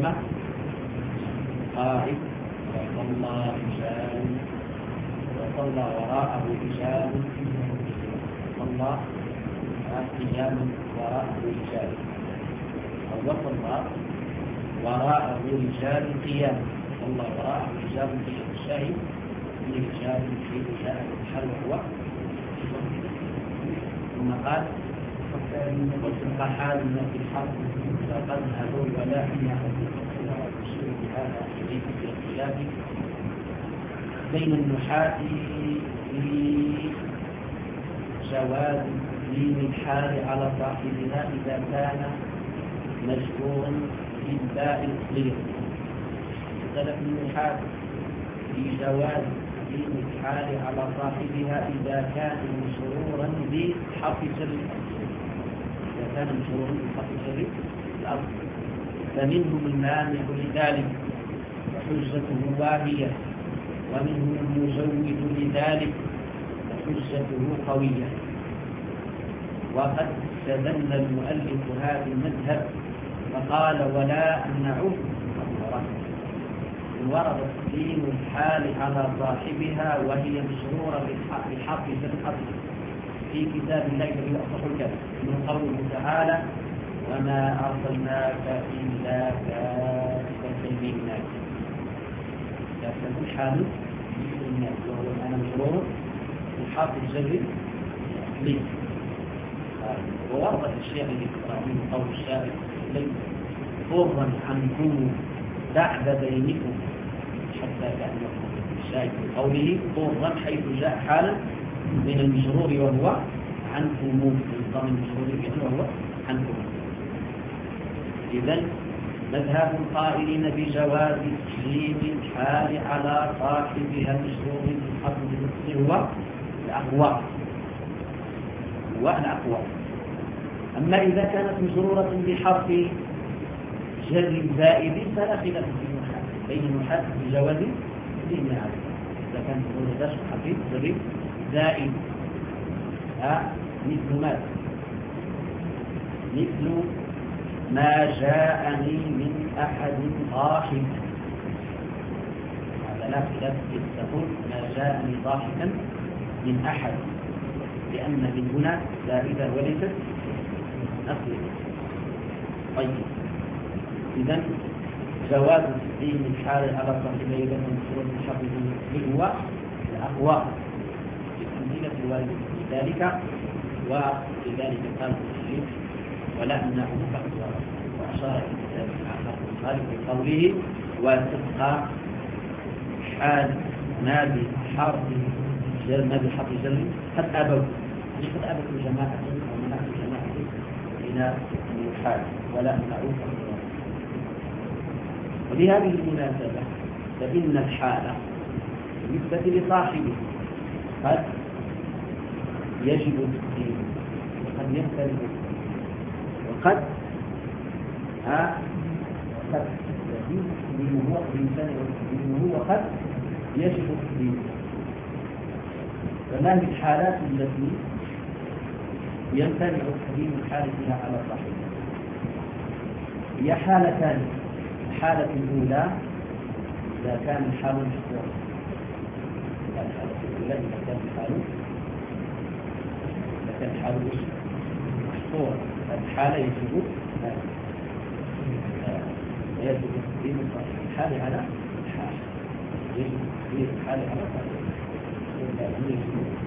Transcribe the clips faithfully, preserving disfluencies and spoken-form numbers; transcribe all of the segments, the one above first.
كلمة قائد وصلى رجال وصلى وراءه رجال وصلى قيام وراءه رجال أو وصلى وراءه رجال قيام صلى وراءه رجال قيام الشاهد رجال في رجال الحل هو ثم قال وتبقى حالنا في الحرب فقد هدوا ولا أن يحدثوا بهذا إليك في الخلاف بين النحاة في جواز تسليم الحال على صاحبها إذا كان مجبورا بالباء الصغير. اختلف النحاة في جواز تسليم الحال على صاحبها إذا كان مشرورا بحرف جر إذا كان مشرورا بحرف جر الأصل، فمنهم المانع لذلك وحجته واهية، ومنهم المجوز لذلك وحجته قوية. وقد استدل المؤلف هذا المذهب فقال ولا أمنعه إن ورد تسليم الحال على صاحبها وهي مشرورة بحرف جر في كتاب الله الذي أصح الكلام من قوله تعالى وما أرسلناك إلا كافة للناس. كافة الحال للناس وهو الآن مشرور بحرف الجر لي. وورد الشيخ الإسرائيلي قول الشاعر فرا عنكم بعد بينكم حتى كان الشاعر في قوله فرا حيث جاء حالا من المشرور وهو عنكم من المشرور وهو عنكم. إذن مذهب القائلين بجواز تسليم الحال على صاحبها المشرور بالحرف المصري هو الأقوى هو الأقوى. أما إذا كانت مجرورة بحرف جر زائد فلا خلاف بين النحاة بجواز تسليم الحال إذا كانت مجرورة بحرف جر زائد أه مثل ماذا؟ مثل ما جاءني من أحد ضاحك. هذا لا خلاف تقول ما جاءني ضاحكا من أحد لأن من هنا زائدة وليست أصلية. طيب إذن جواز تسليم الحال على صاحبه إذا كان مشروع الحرف هو الأقوى بالأمثلة الواردة في ذلك. ولذلك قال الشيخ ولا أمنعه فقط وأشار إلى كتاب آخر الخالق بقوله وتبقى حال ما بحرف جر ما بحرف جر قد أبوا قد أبوا جماعة ومنعوا جماعة إلى الحال ولا أمنعه فقط. وبهذه المناسبة فإن الحالة بالنسبة لصاحبه قد يجب التسليم وقد يختلف وقد ها قد يجب هو الإنسان وقد يجب التسليم. فما هي الحالات التي يمتنع تسليم الحال فيها على صاحبها؟ هي حالتان. الحالة الأولى إذا كان الحال مشروع الحالة الأولى إذا كان الحال إذا كان الحال مشروع الحالة يجب يجب تسليم الحال على الحال يجب تسليم الحال على صاحبها.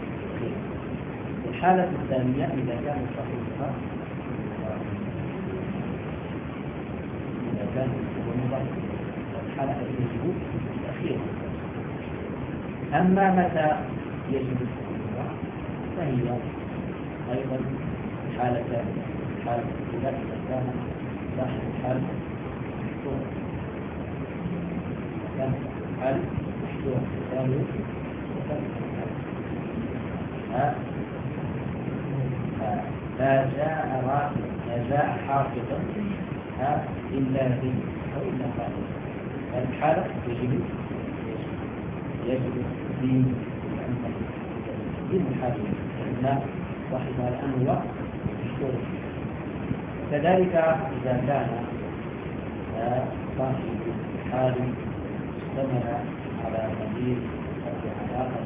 الحالة الثانية إذا كان صاحبها إذا كان الحالة يجب الأخيرة. أما متى يجب التسليم فهي أيضا حالة حالة إذا كان صاحب الحال محظور كان الحال محظور ثاني فجاء راكب فجاء حافظا إلا ذي أو إلا خالد. الحالة يجب يجب التسليم من الحالة لأن صاحبها الآن هو مشهور. كذلك إذا كان صاحب حال اشتمل على ضمير علاقة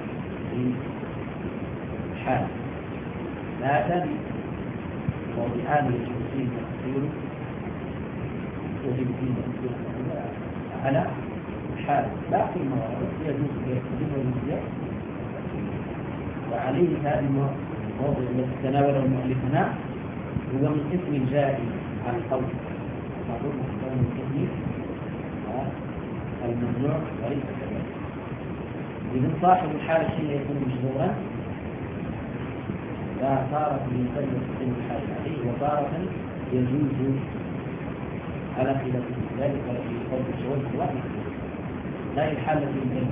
بالحال هذان موضعان يجب فيه التفصيل يجب فيه التفصيل على الحال لا في المواضع يجوز يستدل والمزيد وعليه هذا الموضع الذي تناوله المؤلف هنا هو من اسم الجائز عن القول معروف محتوى من التكليف الممنوع وليس كذلك. إذا صاحب الحال حين يكون مجبورا فصارت يسلم اسم الحال عليه وتارة يجوز على خلاف ذلك في قول الشواذ الواحد لا الحال التي يمكن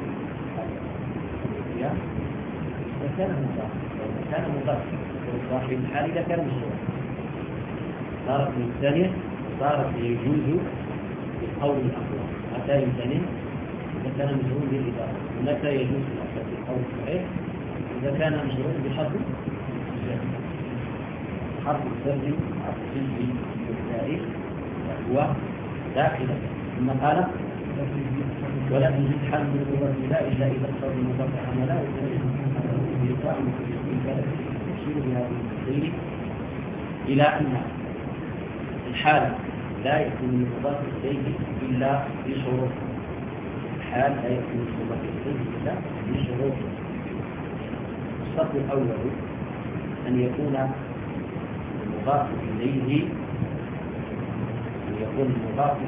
إذا كان مضاف إذا كان مضاف صاحب الحال إذا كان مجبورا صارت من الثانية صارت يجوز بالقول الأقوى متى يمتنع إذا كان مجرور بالإضافة ومتى يجوز بالقول الصحيح إذا كان مجرور بحرف الجر حرف الجر حرف الجر بالتاريخ وهو داخل ثم قال ولا يجوز حال من المضاف لا إلا إذا اقتضى المضاف عملا بلقاء يشير بهذه التفصيل إلى أن الحال لا يكون المضاف إليه إلا بشروط الحال لا يكون المضاف إليه إلا بشروط الشرط الأول أن يكون المضاف إليه أن يكون المضاف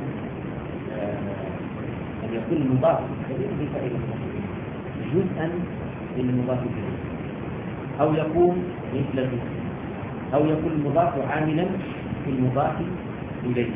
أن يكون المضاف إليه بفعل جزءا من المضاف إليه أو يكون مثل أو يكون المضاف عاملا في المضاف إليه.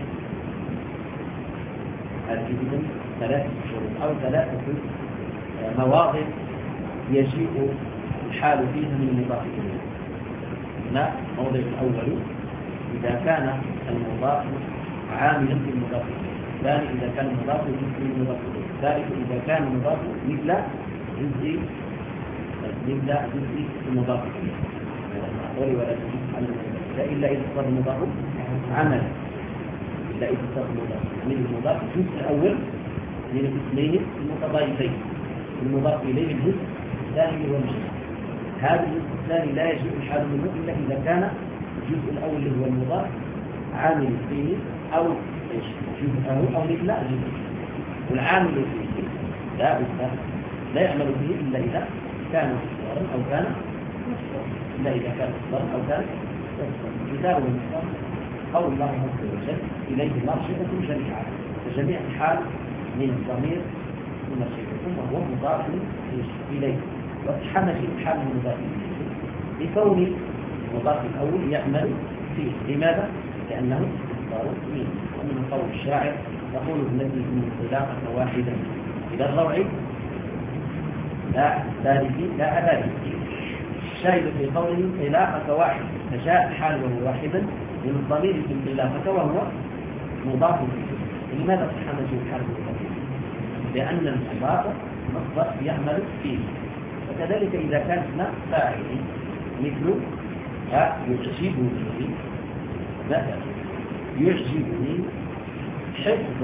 هذه إذن ثلاثة شروط أو ثلاثة مواضع يجيء الحال فيها من المضاف إليه. هنا الموضع الأول إذا كان المضاف عاملا في المضاف إليه، الثاني إذا كان المضاف جزء من المضاف إليه، الثالث إذا كان المضاف مثل جزء مثل جزء المضاف إليه. ولا تجوز إلا إذا صار المضاف عملا إلا إذا صار المضاف من المضاف الجزء الأول من الاثنين المتضايفين المضاف إليه الجزء الثاني هو الجزء هذا الجزء الثاني لا يجوز الحال منه إلا إذا كان الجزء الأول اللي هو المضاف عامل فيه أو جزءه أو مثل جزء والعامل فيه لا لا يعمل به إلا إذا كان مصدرا أو كان إلا إذا كان مصدرا أو كان مثال المصدر قول الله عز وجل إليه مرجعكم جميعا فجميع الحال من الضمير من مرجعكم وهو مضاف إليه وتحمل الحال من مضاف إليه لكون المضاف الأول يعمل فيه لماذا؟ لأنه مصدر منه ومن قول الشاعر يقول الذي من طلاقة واحدا إلى الروع لا ثالث لا أبالي الشاهد في قوله طلاقة واحد فجاء حاله واحدا من الضمير في الطلاقة وهو مضاف إليه. لماذا تحمل الحال مضاف إليه؟ لأن المضاف مصدر يعمل فيه وكذلك إذا كان اسم فاعل مثل يعجبني مثلا يعجبني حفظ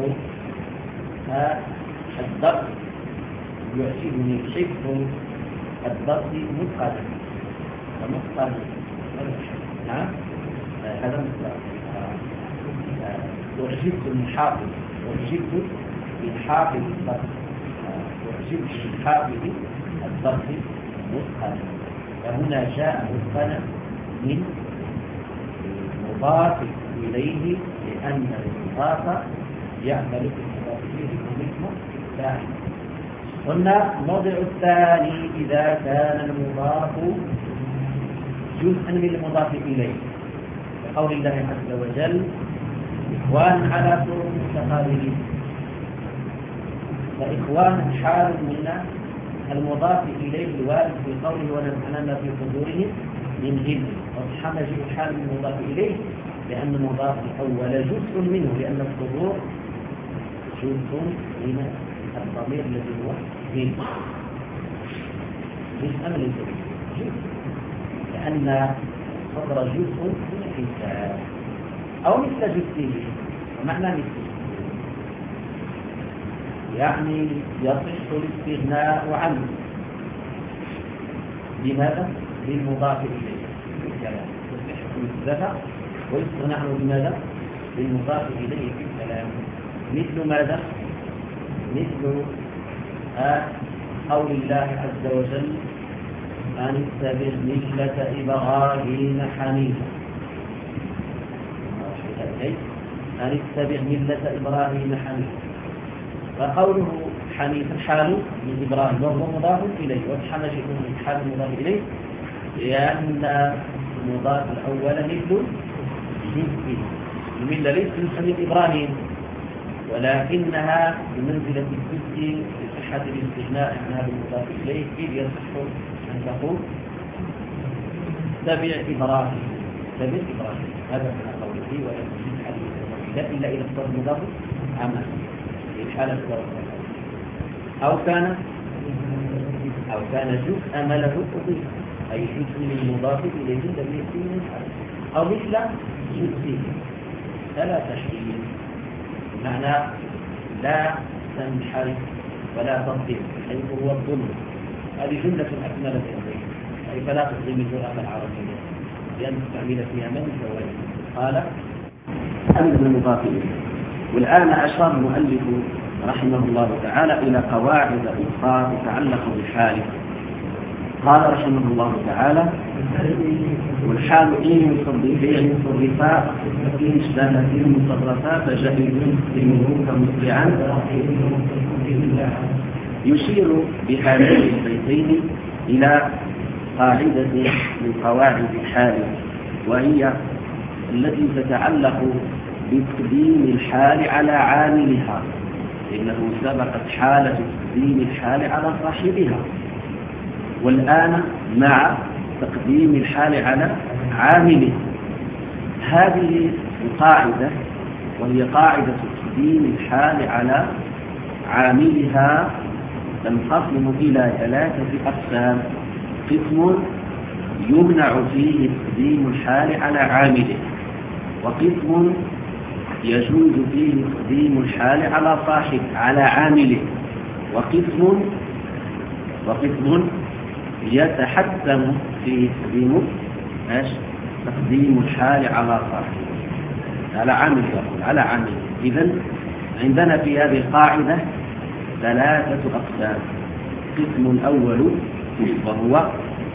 الضرب يعجبني حفظ الضرب متقنا ومتقنا نعم هذا متقنا أعجبت المحافظ أعجبت بالحافظ الضرب أعجبت بالحافظ الضرب متقنا فهنا جاء متقنا من مضاف إليه لأن المضاف يعمل في المضاف إليه ومثل فاعل. قلنا الموضع الثاني إذا كان المضاف جزءا من المضاف إليه كقول الله عز وجل إخوان على سرر متقابلين فإخوان حال من المضاف إليه الوارد في قوله ونزعنا في صدورهم من غل وتحمل حال من المضاف إليه لأن المضاف الأول جزء منه لأن الصدور جزء من الضمير الذي هو غل جزء من الضمير لأن الصدر جزء من الإنسان أو مثل جزئه ومعنى مثل يعني يصح الاستغناء عنه. لماذا؟ للمضاف إليه في الكلام، يصح النسبة ويستغنى عنه بماذا؟ للمضاف إليه في الكلام. مثل ماذا؟ مثل آه قول الله عز وجل أن اتبع ملة إبراهيم حنيفا، أن اتبع ملة إبراهيم حنيفا. وقوله حنيفا حال من إبراهيم وهو مضاف إليه، وحال شيء من حال مضاف إليه لأن المضاف الأول مثل جنسه. الملة ليست من إبراهيم ولكنها بمنزلة الجزء لصحة الاستغناء عنها بالمضاف إليه، إذ يصح أن تقول تبع إبراهيم تبع إبراهيم. هذا من قوله ولا تجد حديث إلا إلى اختار المضاف عمل في حالة أو كان أو كان جزء مله أضيف، أي جزء من المضاف إليه الذي يأتي من الحال، أو مثل جزء فلا تشكيل، معنى لا تنحرف ولا تضيف حيث هو الظلم. هذه جملة أكملت إليه، أي فلا تظلم اللغة العربية لأن تستعمل فيها من الزواج. قال أمن المضاف إليه. والآن أشار المؤلف رحمه الله تعالى إلى قواعد أخرى تتعلق بالحال. قال رحمه الله تعالى: والحال إن يصرفين صرفا إن اشتبه فيه مصرفا فجائز منه كمسرعا. يشير بهذين البيتين إلى قاعدة من قواعد الحال، وهي التي تتعلق بتقديم الحال على عاملها، لأنه سبقت حالة تقديم الحال على صاحبها، والآن مع تقديم الحال على عامله. هذه القاعدة وهي قاعدة تقديم الحال على عاملها تنقسم إلى ثلاثة أقسام: قسم يمنع فيه تقديم الحال على عامله، وقسم يجوز فيه تقديم الحال على صاحب على عامله، وقسم وقسم يتحتم فيه تقديم ايش تقديم الحال على صاحب على عامل على عامل. إذن عندنا في هذه القاعدة ثلاثة أقسام. القسم الأول وهو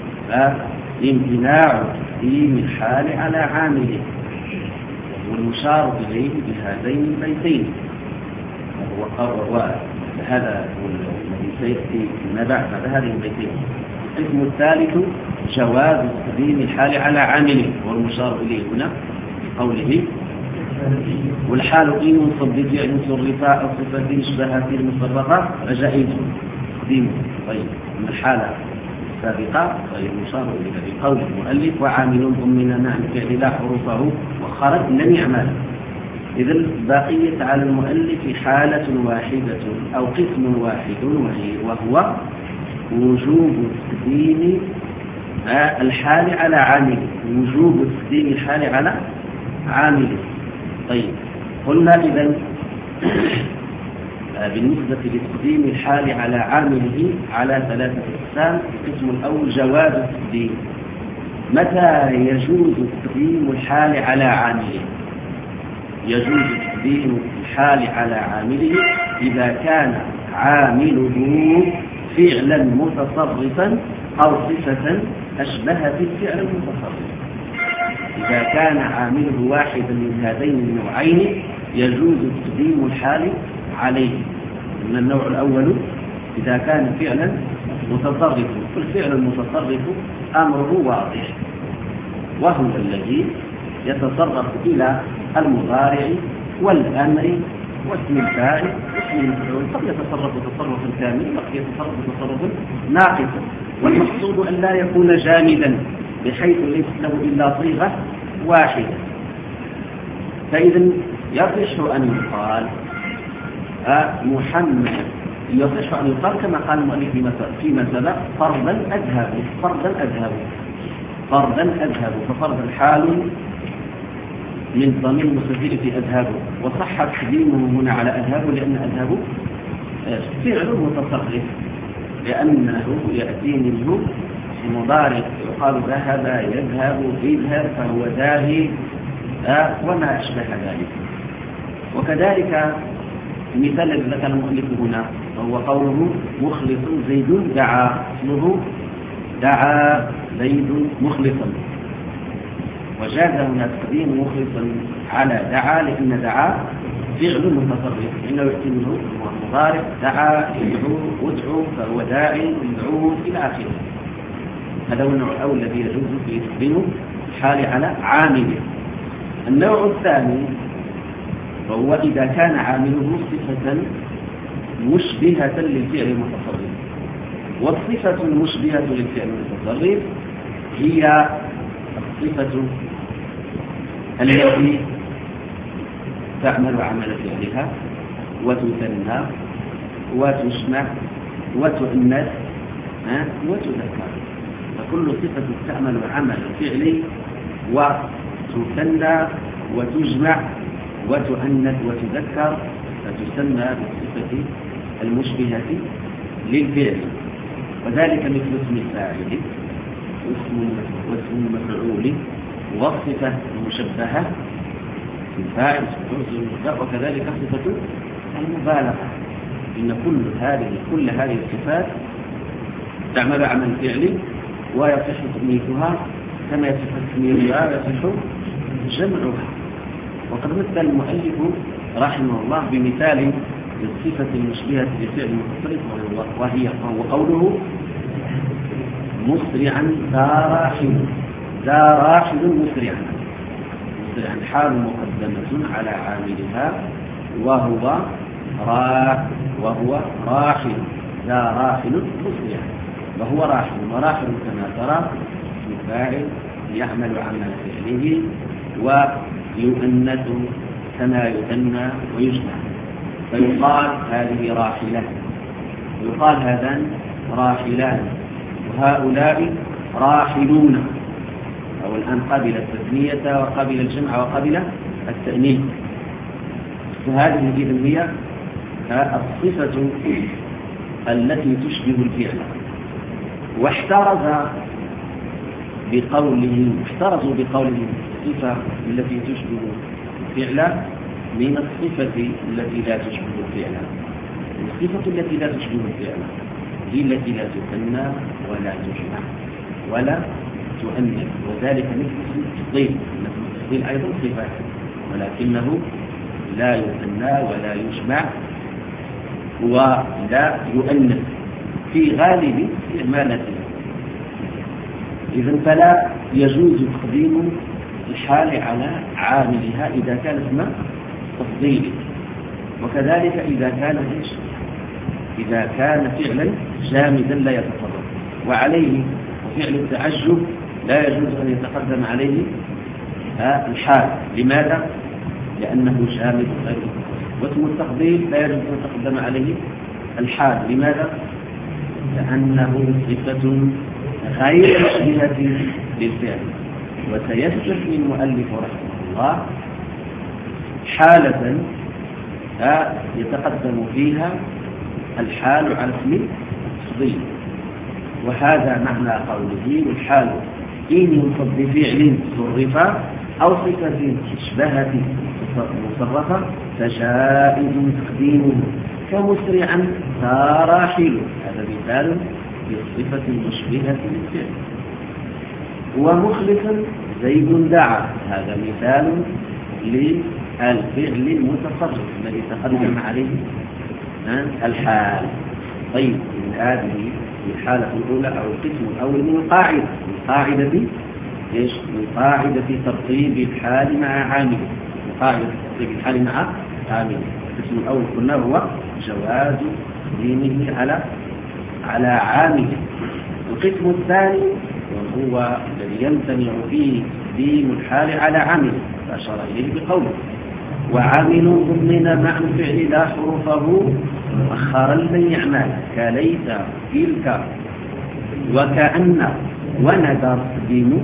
امتناع تقديم الحال على عامله، والمشار إليه بهذين البيتين، وهو هذا الذي سيأتي ما بعد هذه البيتين. القسم الثالث جواز تقديم الحال على عامله، والمشار إليه هنا بقوله: والحال إن ينصب بفعل صرفا أو صفة اشبه في المصرفة فجائز تقديمه. طيب، من الحالة السابقة غير مشار إليه بقول المؤلف: وعامل ضمن مع الفعل لا حروفه وخرج لم يعمل. إذن بقيت على المؤلف حالة واحدة أو قسم واحد، وهو وجوب تقديم الحال على عامله، وجوب تقديم الحال على عامله. طيب، قلنا إذن بالنسبة لتقديم الحال على عامله على ثلاثة أقسام. القسم الأول جواز التقديم. متى يجوز تقديم الحال على عامله؟ يجوز تقديم الحال على عامله إذا كان عامله فعلا متصرفا أو صفة أشبه بالفعل المتصرف. إذا كان عامله واحدا من هذين النوعين يجوز تقديم الحال عليه. من النوع الأول إذا كان فعلا متصرف، والفعل المتصرف أمره واضح، وهو الذي يتصرف إلى المضارع والأمر واسم الفاعل واسم المفعول. قد يتصرف تصرفا كاملا وقد يتصرف تصرفا ناقصا، والمقصود أن لا يكون جامدا بحيث ليس له إلا صيغة واحدة. فإذا يصح أن يقال محمد، يصح أن يقال كما قال المؤلف فيما سبق: فرضا أذهب فرضا أذهب فرضا أذهب ففرضا حال من ضمير المستتر في أذهب، وصح تقديمه هنا على أذهب لأن أذهب فعل متصرف لأنه يأتي منه مضارع يقال ذهب يذهب اذهب فهو ذاهب وما أشبه ذلك. وكذلك المثال الذي ذكر المؤلف هنا وهو قوله مخلص زيد دعا، اسمه دعا زيد مخلصا، وجاز هنا تقديم مخلصا على دعا لأن دعا فعل متصرف إنه يأتي منه مضارع دعا يدعو ادعو فهو داع يدعو إلى آخره. هذا هو النوع الأول الذي يجوز في تقديم الحال على عامله. النوع الثاني وهو إذا كان عامله صفة مشبهة للفعل المتصرف. والصفة المشبهة للفعل المتصرف هي الصفة التي تعمل عمل فعلها وتثنى وتجمع وتؤنث وتذكر. فكل صفة تعمل عمل فعلي وتثنى وتجمع وتؤنث وتذكر فتسمى بالصفة المشبهة للفعل. وذلك مثل اسم الفاعل واسم المفعول والصفة المشبهة الفاعل وكذلك صفة المبالغة. إن كل هذه كل هذه الصفات تعمل عمل فعلي ويصح تأنيثها كما يصح تسميتها ويصح جمعها. وقد مثل المؤلف رحمه الله بمثال الصفة المشبهة لفعل المتصرف وهي وهو قوله مسرعا ذا راحل. ذا راحل مسرعا مسرعا حال مقدمة على عاملها وهو را وهو راحل. ذا راحل مسرعا وهو راحل. وراحل كما ترى الفاعل يعمل عمل فعله ويؤنث كما يثنى ويجمع. فيقال هذه راحلة ويقال هذان راحلان وهؤلاء راحلون. أو الآن قبل التثنية وقبل الجمع وقبل التأنيث. فهذه إذن هي الصفة التي تشبه الفعل. واحترز بقوله احترزوا بقوله الصفة التي تشبه الفعل من الصفة التي لا تشبه الفعل. الصفة التي لا تشبه الفعل هي التي لا تثنى ولا تجمع ولا تؤنث. وذلك مثل التفضيل. التفضيل أيضا صفة ولكنه لا يثنى ولا يجمع ولا يؤنث في غالب استعمالته. إذن فلا يجوز تقديم الحال على عاملها إذا كان اسم تفضيل. وكذلك إذا كان إيش؟ إذا كان فعلا جامدا لا يتصرف. وعليه وفعل التعجب لا يجوز أن يتقدم عليه الحال. لماذا؟ لأنه جامد غير. واسم التفضيل لا يجوز أن يتقدم عليه الحال. لماذا؟ لأنه صفة غير مشبهة للفعل. وسيستثني المؤلف رحمه الله حالة يتقدم فيها الحال على اسم التفضيل. وهذا معنى قوله والحال إن ينصب بفعل صرف أو صفة مشبهة مصرفة فجائز تقديمه كمسرعا راحل. هذا مثال للصفة المشبهة للفعل. ومخلصا زيد دعا. هذا مثال للفعل المتصرف الذي تقدم عليه الحال. طيب هذه الحالة الأولى أو القسم الأول من القاعدة من قاعدة إيش؟ من قاعدة ترتيب الحال مع عامله. قاعدة ترتيب الحال مع عامله. القسم الأول قلنا هو جواز تقديمه على على عامله. القسم الثاني وهو الذي يمتنع فيه تقديم الحال على عامله فأشار إليه بقوله وعامل ضمن مع الفعل لا حروفه مؤخرا لن يعمل كليس تلك وكأن وندر تقديم.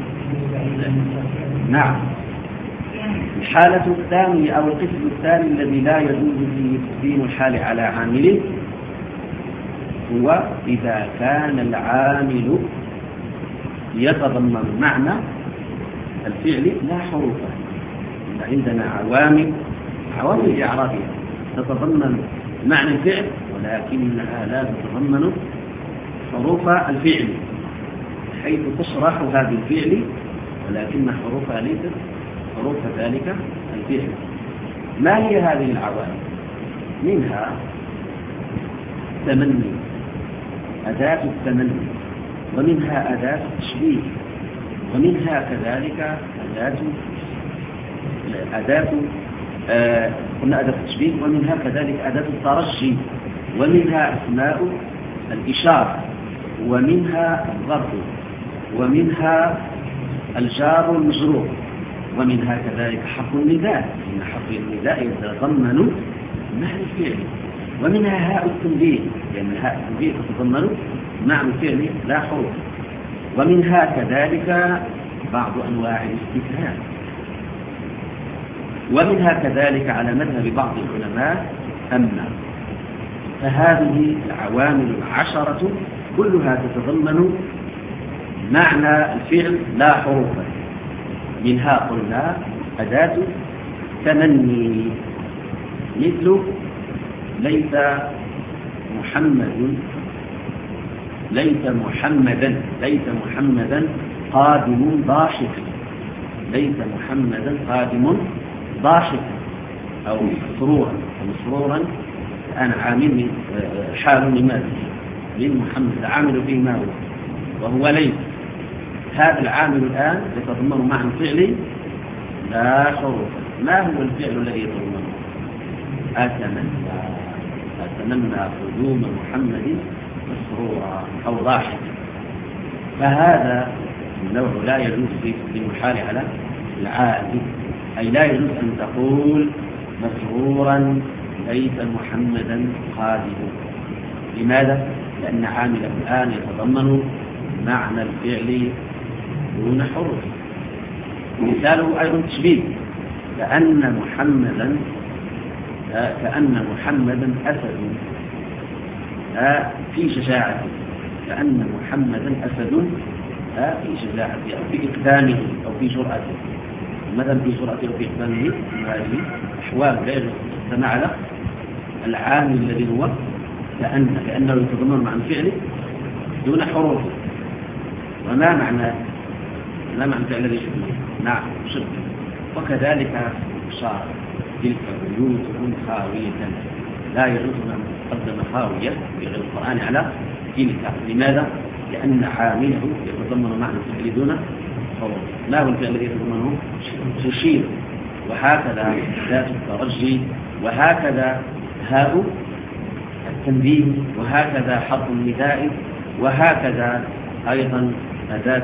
نعم. الحالة الثانية أو القسم الثاني الذي لا يجوز فيه تقديم الحال على عامله هو إذا كان العامل يتضمن معنى الفعل لا حروفا. عندنا عوامل عوامل إعرابية تتضمن معنى الفعل ولكنها لا تتضمن حروف الفعل، حيث تصرح هذا الفعل ولكن حروفها ليست حروف ذلك الفعل. ما هي هذه العوامل؟ منها تمني، أداة التمني، ومنها أداة التشبيه، ومنها كذلك أداة أداة آه قلنا أداة التشبيه، ومنها كذلك أداة الترجي، ومنها أسماء الإشارة، ومنها الظرف، ومنها الجار والمجرور، ومنها كذلك حرف النداء، إن حرف النداء يتضمن معنى الفعل، ومنها هاء التنبيه لأن هاء التنبيه تتضمن معنى الفعل لا حروف، ومنها كذلك بعض أنواع الاستفهام، ومنها كذلك على مذهب بعض العلماء أما. فهذه العوامل العشرة كلها تتضمن معنى الفعل لا حروفا. منها قلنا أداة تمني مثل ليس محمد ليس محمدا ليس محمدا قادم ضاحكا، ليس محمدا قادم ضاحكا أو مسرورا مسرورا أنا عامل حال لماذا من محمد عامل فيه ما هو وهو ليس. هذا العامل الآن يتضمن معنى الفعل لا حروف. ما هو الفعل الذي يتضمنه؟ أتمنى أتمنى قدوم محمد مسرورا أو ضاحكا. فهذا النوع لا يجوز في المحال على العادي، أي لا يجوز أن تقول مسرورا ليس محمدا قادما. لماذا؟ لأن عامله الآن يتضمن معنى الفعل دون حروف. مثاله أيضا تشبيه، كأن محمدا كأن محمدا أسد في شجاعته، كأن محمدا أسد في شجاعته أو في إقدامه أو في جرأته. مثلا في جرأته أو في إقدامه هذه أحوال لا يجوز أن على العامل الذي هو كأن لأنه يتضمن معنى الفعل دون حروف. وما معنى ما معنى الفعل الذي يشبه؟ نعم شبه. وكذلك شار تلك بيوت خاوية، لا يجوز أن تقدم خاوية في غير القرآن على تلك. لماذا؟ لأن عامله يتضمن معنى الفعل دون حروف. ما هو الفعل الذي يتضمنه؟ تشير. وهكذا ذات الترجي، وهكذا هاء التنبيه، وهكذا حرف النداء، وهكذا أيضا أداة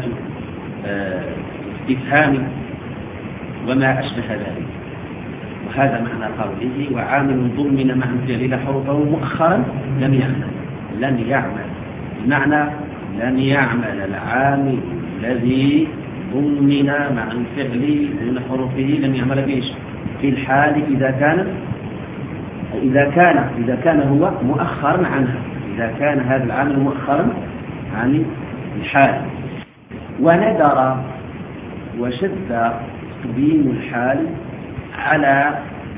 استفهام وما أشبه ذلك. وهذا معنى قوله وعامل ضمن معنى الفعل لا حروفه مؤخرا لم يعمل. لن يعمل بمعنى لن يعمل العامل الذي ضمن معنى الفعل دون حروفه لم يعمل به في الحال إذا كان إذا كان إذا كان هو مؤخرا عنها، إذا كان هذا العامل مؤخرا عن الحال. وندر وشد تقديم الحال على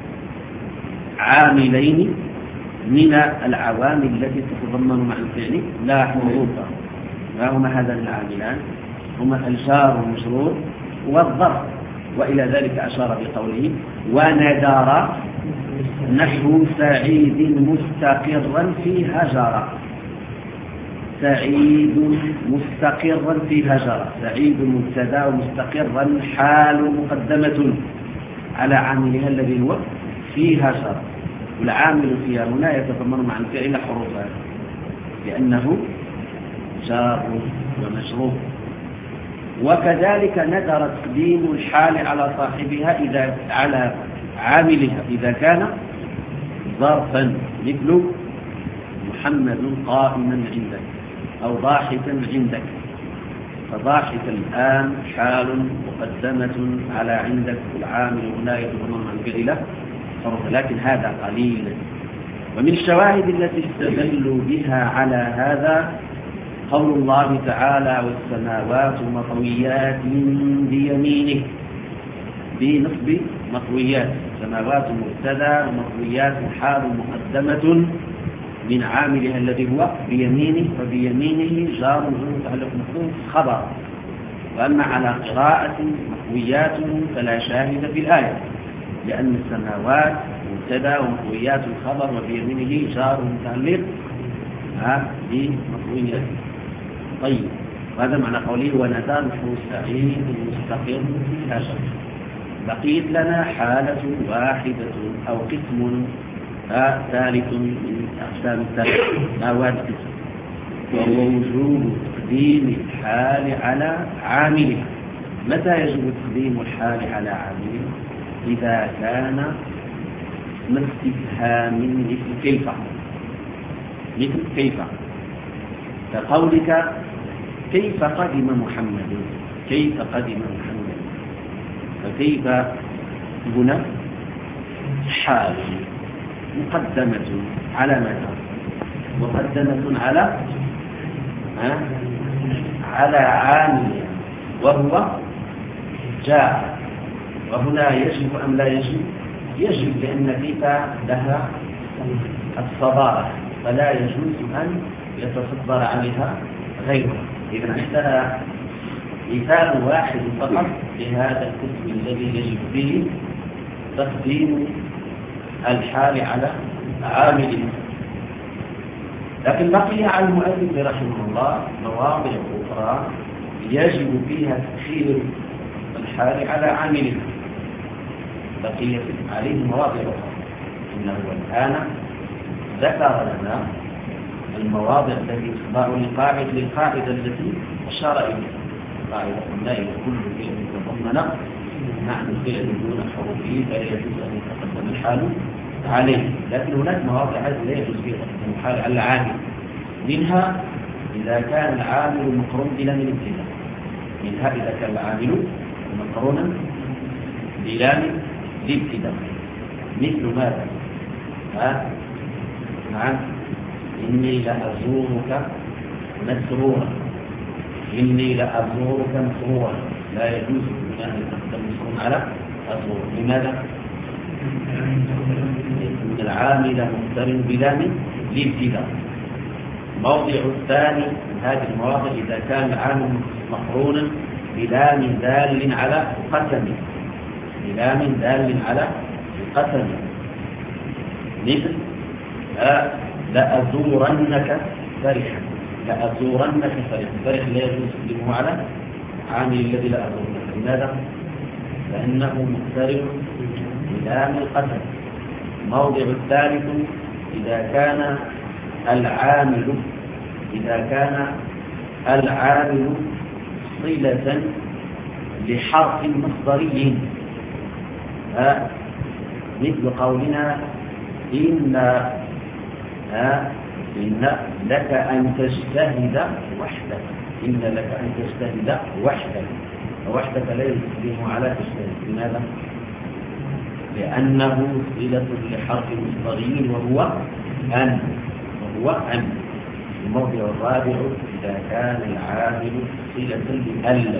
عاملين من العوامل التي تتضمن مع الفعل لا حروفا. وهما هذان العاملان هما الجار والمجرور والظرف. وإلى ذلك أشار بقوله وندر نحو سعيد مستقرا في هجرة. سعيد مستقرا في هجرة، سعيد مبتدا ومستقرا حال مقدمة على عاملها الذي هو في هجرة. والعامل فيها هنا يتضمن مع الفعل حروفا لأنه جار ومجرور. وكذلك ندر تقديم الحال على صاحبها إذا على عاملها إذا كان ظرفا، مثل محمد قائما عندك أو ضاحكا عندك. فضاحك الآن حال مقدمة على عندك، العامل هنا يتضمن عن فعله حروف، لكن هذا قليل ومن الشواهد التي استدلوا بها على هذا قول الله تعالى والسماوات مطويات بيمينه بنصب مطويات، سماوات مبتدا ومطويات حال مقدمة من عاملها الذي هو بيمينه، فبيمينه جار متعلق مفعول خبر. وأما على قراءة مطويات فلا شاهد في الآية، لأن السماوات مبتدا ومطويات الخبر وبيمينه جار متعلق بمطويات. طيب، وهذا معنى قوله ونذر سعيد مستقر فيها شك. بقيت لنا حالة واحدة أو قسم ثالث من أقسام الثالث ما واحد قسم، وهو وجوب تقديم الحال على عاملها. متى يجب تقديم الحال على عامله؟ إذا كان اسم استفهام مثل كيف، مثل كيف كقولك كيف قدم محمد، كيف قدم محمد، فكيف هنا حال مقدمة على ماذا؟ مقدمة على ها؟ على عامل وهو جاء. وهنا يجب أم لا يجب؟ يجب، لأن كيف لها الصدارة فلا يجوز أن يتصدر عليها غيرها. إذن عندنا مثال واحد فقط لهذا القسم الذي يجب فيه تقديم الحال على عامله. لكن بقي على المؤلف رحمه الله مواضع أخرى يجب فيها تأخير الحال على عامله، بقي عليه مواضع أخرى. إنه الآن ذكر لنا المواضع التي تخضع للقاعدة للقاعدة التي أشار إليها، قاعدة قلنا إلى كل فعل تضمن معنى الفعل دون حروفه فلا يجوز أن يتقدم الحال عليه. لكن هناك مواضع لا يجوز فيها تقدم الحال على العامل، منها إذا كان العامل مقرون بلام الابتداء، منها إذا كان العامل مقرونا بلام الابتداء، مثل ماذا؟ ها؟ نعم، إني لأزورك مسرورا، إني لأزورك مسرورا، لا يجوز أن يتقدم مسرور على أزور. لماذا؟ إن العامل مقترن بلام الابتداء. موضع الثاني من هذه المواضع إذا كان العامل مقرونا بلام دال على قسم، بلام دال على قسم، مثل لأزورنك فرحا، لأزورنك فرحا، فرح لا يجوز تقديمه على عامل الذي لا أزورنك. لماذا؟ لأنه مقترن بلام القسم. موضع الثالث إذا كان العامل إذا كان العامل صلة لحرف مصدري، مثل قولنا إن إن لك أن تجتهد وحدك، إن لك أن تجتهد وحدك، ووحدك لا يجتهد على تجتهد. لماذا؟ لأنه صلة لحرف مصدري وهو أن، وهو أن. الموضع الرابع إذا كان العامل صلة لأل،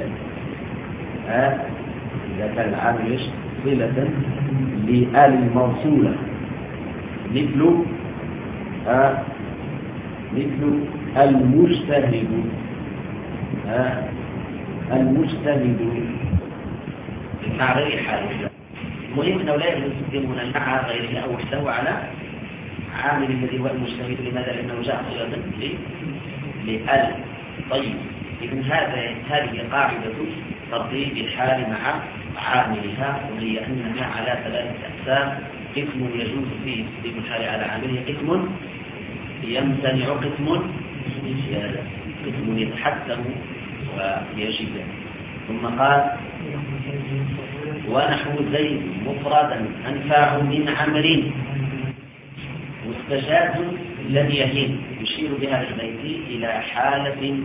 إذا كان العامل صلة لأل الموصولة، مثل آه مثل المجتهد، آه المجتهد مع غير حاله. المهم أنه لا يجوز تقديمنا مع غيره أو وحده على عامل الذي هو المجتهد. لماذا؟ لأنه جاء صلة لأل. طيب، إذن هذا هذه قاعدة ترتيب الحال مع عاملها، وهي أنها على ثلاثة أقسام: قسم يجوز فيه تقديم الحال على عامله، قسم يمتنع، قسم قسم يتحتم ويجب. ثم قال ونحو زيد مفردا أنفع من عمل مستجاز لم يهين، يشير بها البيت إلى حالة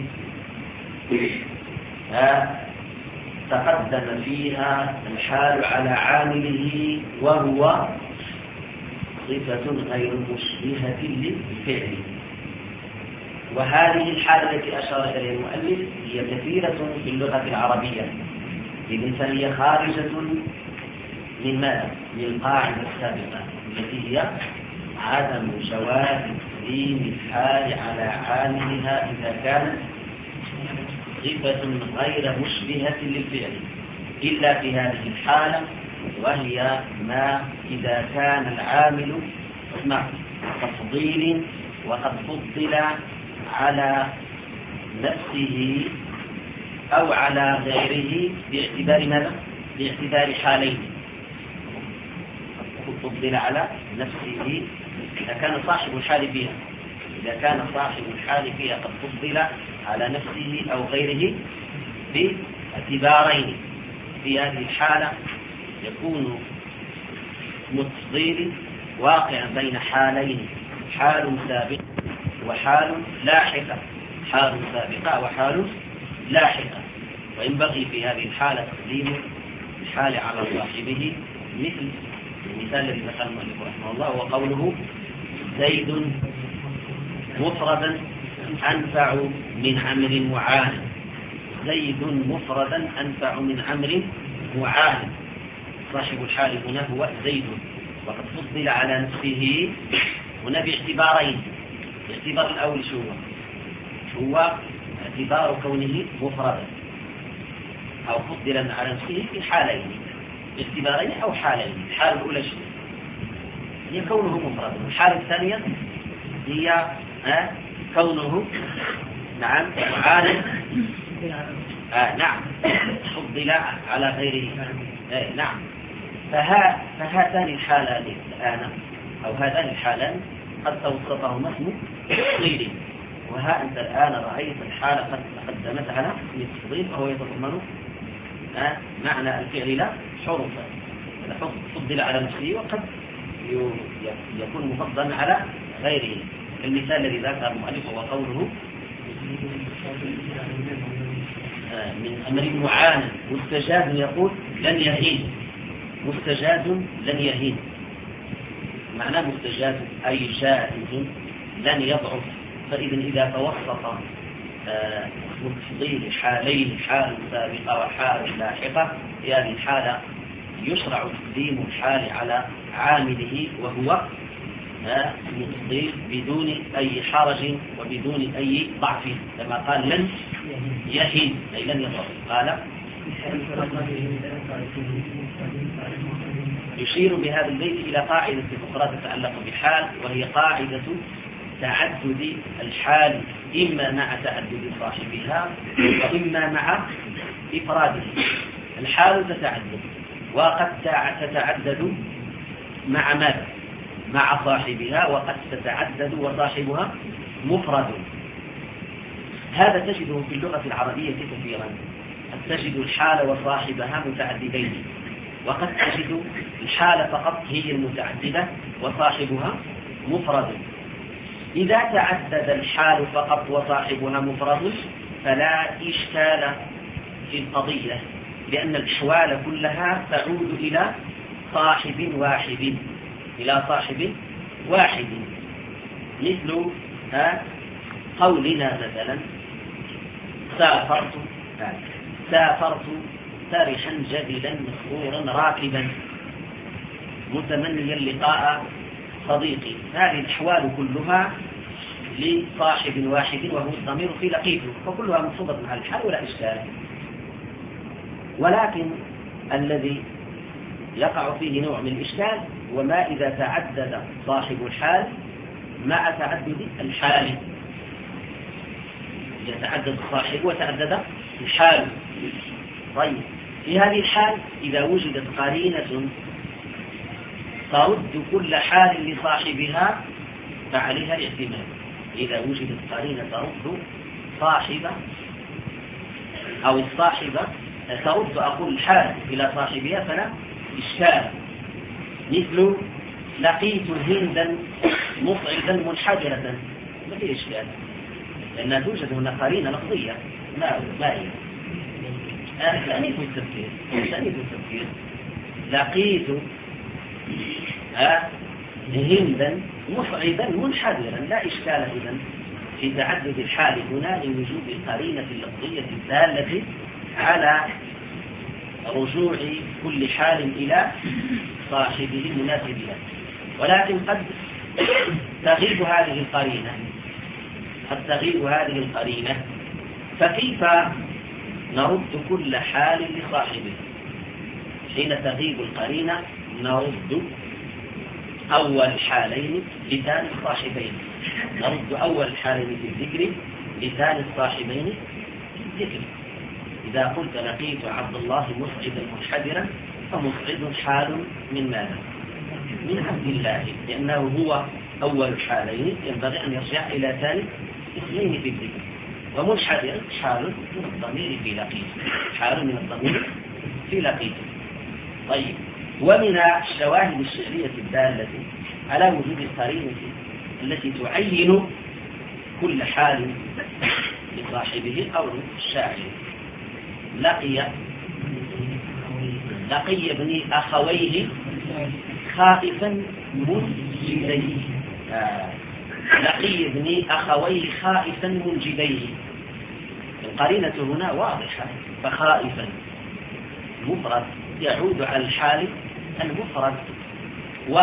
تقدم فيها الحال على عامله وهو صفة غير مشبهة للفعل. وهذه الحالة التي أشار إليها المؤلف هي كثيرة في اللغة العربية، إذن فهي خارجة من ماذا؟ من القاعدة السابقة التي هي عدم جواز تقديم الحال على عاملها إذا كانت صفة غير مشبهة للفعل، إلا في هذه الحالة، وهي ما إذا كان العامل مع تفضيل وقد فضل على نفسه أو على غيره باعتبار ماذا؟ باعتبار حالين. فضل على نفسه إذا كان صاحب الحال فيها إذا كان صاحب الحال فيها قد فضل على نفسه أو غيره باعتبارين. في هذه الحالة يكون التفضيل واقعا بين حالين، حال سابق وحال لاحقة حال سابقة وحال لاحقة. وينبغي في هذه الحالة تقديم الحال على صاحبه، مثل المثال الذي ذكره المؤلف رحمه الله وقوله زيد مفردا أنفع من عمرو معان. زيد مفردا أنفع من عمرو معان. صاحب الحال هنا هو زيد، وقد فضل على نفسه هنا باعتبارين. الاعتبار الأول شو هو؟ هو اعتبار كونه مفردا أو فضل على نفسه في حالين، اعتبارين أو حالين. الحالة الأولى شو هي؟ كونه مفردا. الحالة الثانية هي آه كونه نعم معانا آه نعم فضل على غيره آه نعم. فها فهاتان الحالان الآن أو هذان الحالان قد توسطهما اسم تفضيل. وها أنت الآن رأيت الحالة قد تقدمت على اسم التفضيل، وهو يتضمن آه معنى الفعل لا حروفا. فضل على نفسه وقد يكون مفضلا على غيره. المثال الذي ذكر المؤلف هو قوله من أمر معانا مستجاد يقول لن يهين. مستجاد لن يهين معناه مستجاد أي جائز لن يضعف. فإذا إذا توسط متفضيل حالين، حال سابقة وحال لاحقة، في هذه الحالة يشرع تقديم الحال على عامله وهو المتفضيل بدون أي حرج وبدون أي ضعف، كما قال لن يهين أي لن يضعف. قال يشير بهذا البيت إلى قاعدة أخرى تتعلق بالحال، وهي قاعدة تعدد الحال إما مع تعدد صاحبها وإما مع إفراده. الحال تتعدد وقد تتعدد مع ماذا؟ مع صاحبها، وقد تتعدد وصاحبها مفرد. هذا تجده في اللغة العربية كثيرا، قد تجد الحال وصاحبها متعددين، وقد تجد الحال فقط هي المتعددة وصاحبها مفرد. إذا تعدد الحال فقط وصاحبها مفرد فلا إشكال في القضية، لأن الأحوال كلها تعود إلى صاحب واحد إلى صاحب واحد. مثل قولنا مثلا سافرت سافرت فرحا جدلا مسرورا راكبا متمنيا لقاء صديقي. هذه الأحوال كلها لصاحب واحد وهو الضمير في لقيته، فكلها مصوبة مع الحال ولا إشكال. ولكن الذي يقع فيه نوع من الإشكال وما إذا تعدد صاحب الحال مع تعدد الحال. يتعدد الصاحب وتعدد الحال. طيب في هذه الحال إذا وجدت قرينة ترد كل حال لصاحبها فعليها الاعتماد. إذا وجدت قرينة ترد صاحب أو الصاحبة ترد أقول الحال إلى صاحبها فلا إشكال. مثل لقيت هندا مصعدا منحدرة، ما في إشكال لأنها توجد هنا قرينة لفظية ما ما هي ثانية التفكير ثانية التفكير لقيت هندا مصعدا منحدرا. لا إشكال إذن في تعدد الحال هنا لوجود القرينة اللفظية الدالة على رجوع كل حال إلى صاحبه المناسب له. ولكن قد تغيب هذه القرينة قد تغيب هذه القرينة فكيف نرد كل حال لصاحبه؟ حين تغيب القرينة نرد أول حالين لثاني الصاحبين، نرد أول حالين في الذكر لثاني الصاحبين في الذكر. إذا قلت لقيت عبد الله مصعدا منحدرا فمصعد حال من ماذا؟ من عبد الله، لأنه هو أول الحالين ينبغي أن يرجع إلى ثاني اسمين في الذكر. ومنحدرا حال من الضمير في لقيت، حال من الضمير في لقيت. طيب، ومن الشواهد الشعرية الدالة على وجود القرينة التي تعين كل حال لصاحبه قول الشاعر: لقي لقي ابن أخويه خائفا منجديه. آه. لقي ابن أخويه خائفا منجديه. القرينة هنا واضحة، فخائفا مفرد يعود على الحال المفرد، و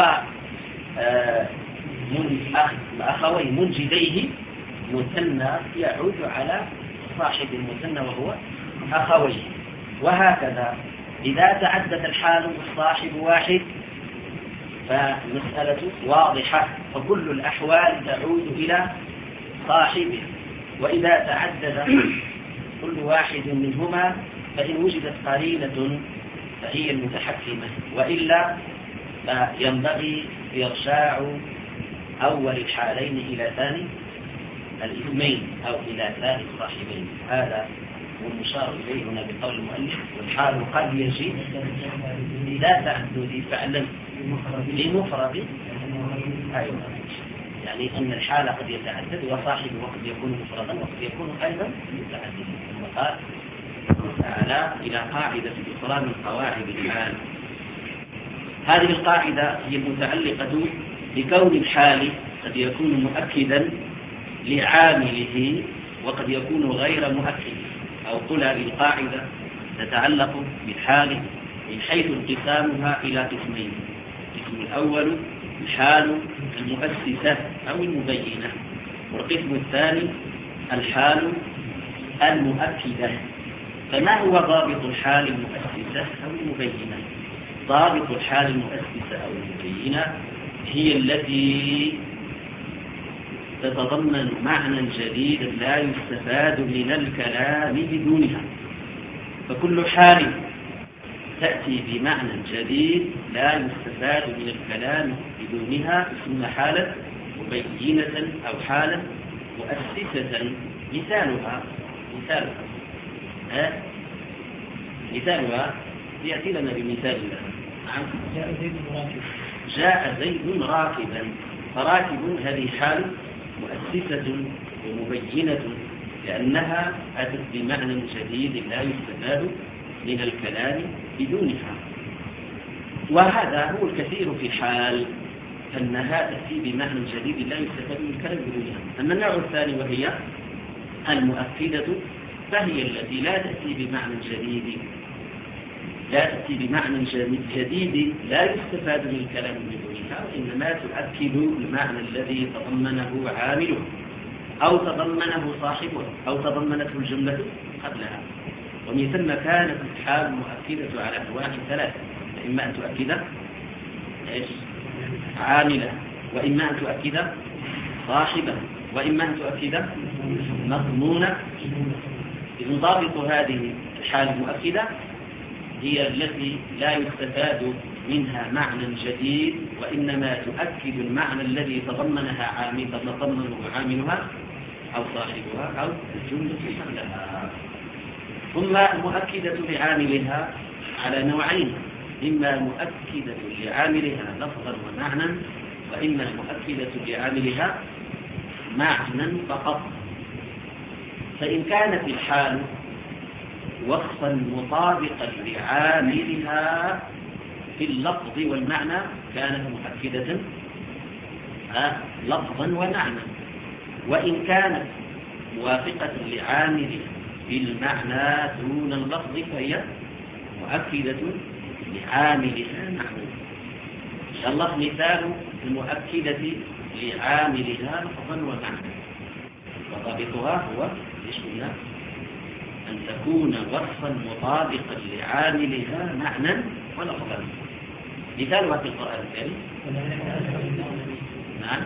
من أخوي منجديه مثنى يعود على صاحب المثنى وهو أخويه. وهكذا إذا تعدد الحال والصاحب واحد فالمسألة واضحة، فكل الأحوال تعود إلى صاحبه. وإذا تعدد كل واحد منهما فإن وجدت قرينة فهي المتحكمة، وإلا فينبغي إرجاع أول الحالين إلى ثاني الاسمين أو إلى ثاني الصاحبين. هذا هو المشار إليه هنا بقول المؤلف: والحال قد يجي لا تعدد فعلا لمفرد. أيوة، يعني أن الحال قد يتعدد وصاحبه وقد يكون مفردا وقد يكون أيضا متعددا. وقال تعالى: إلى قاعدة الإقرار من قواعد الحال. هذه القاعدة هي المتعلقة بكون الحال قد يكون مؤكدا لعامله وقد يكون غير مؤكد. أو قل هذه القاعدة تتعلق بالحال من حيث انقسامها إلى قسمين: القسم الأول الحال المؤسسة أو المبينة، والقسم الثاني الحال المؤكدة. فما هو ضابط الحال المؤسسة أو المبينة؟ ضابط الحال المؤسسة أو المبينة هي التي تتضمن معنى جديد لا يستفاد من الكلام بدونها. فكل حال تأتي بمعنى جديد لا يستفاد من الكلام بدونها اسمها حالة مبينة أو حالة مؤسسة. مثالها مثالها ها مثالها يأتي لنا بمثال الله. جاء زيد راكبا. جاء زيد راكبا. فراكب هذه حال مؤسسة ومبينة لأنها أتت بمعنى جديد لا يستفاد من الكلام بدونها. وهذا هو الكثير في حال أنها تأتي بمعنى جديد لا يستفاد من الكلام بدونها. أما النوع الثاني وهي المؤكدة فهي التي لا تأتي بمعنى جديد لا تأتي بمعنى جديد لا يستفاد من الكلام بدونها، وإنما تؤكد المعنى الذي تضمنه عامله أو تضمنه صاحبه أو تضمنته الجملة قبلها. ومن ثم كانت الحال مؤكدة على أنواع ثلاثة: إما أن تؤكد عامله، وإما أن تؤكد صاحبه، وإما أن تؤكد مضمونة. إذن ضابط هذه الحال المؤكدة هي التي لا يستفاد منها معنى جديد، وإنما تؤكد المعنى الذي تضمنها عامل تضمنه عاملها أو صاحبها أو الجملة قبلها. ثم المؤكدة لعاملها على نوعين: إما مؤكدة لعاملها لفظا ومعنى، وإما المؤكدة لعاملها معنى فقط. فإن كانت الحال وصفا مطابقا لعاملها في اللفظ والمعنى كانت مؤكدة لفظا ومعنى، وإن كانت موافقة لعاملها بالمعنى دون اللفظ فهي مؤكدة لعاملها معنى. إن شاء الله مثال المؤكدة لعاملها لفظا ومعنى، وضابطها هو إيش؟ أن تكون وصفا مطابقا لعاملها معنى ولفظا. مثالها في القرآن الكريم نعم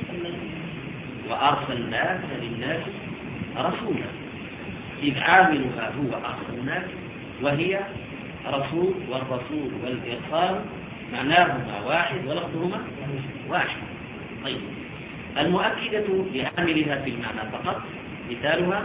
وأرسلناك للناس رسولا، إذ عاملها هو أرسلناك وهي رسول، والرسول والإرسال معناهما واحد ولفظهما واحد. طيب المؤكدة لعاملها في المعنى فقط مثالها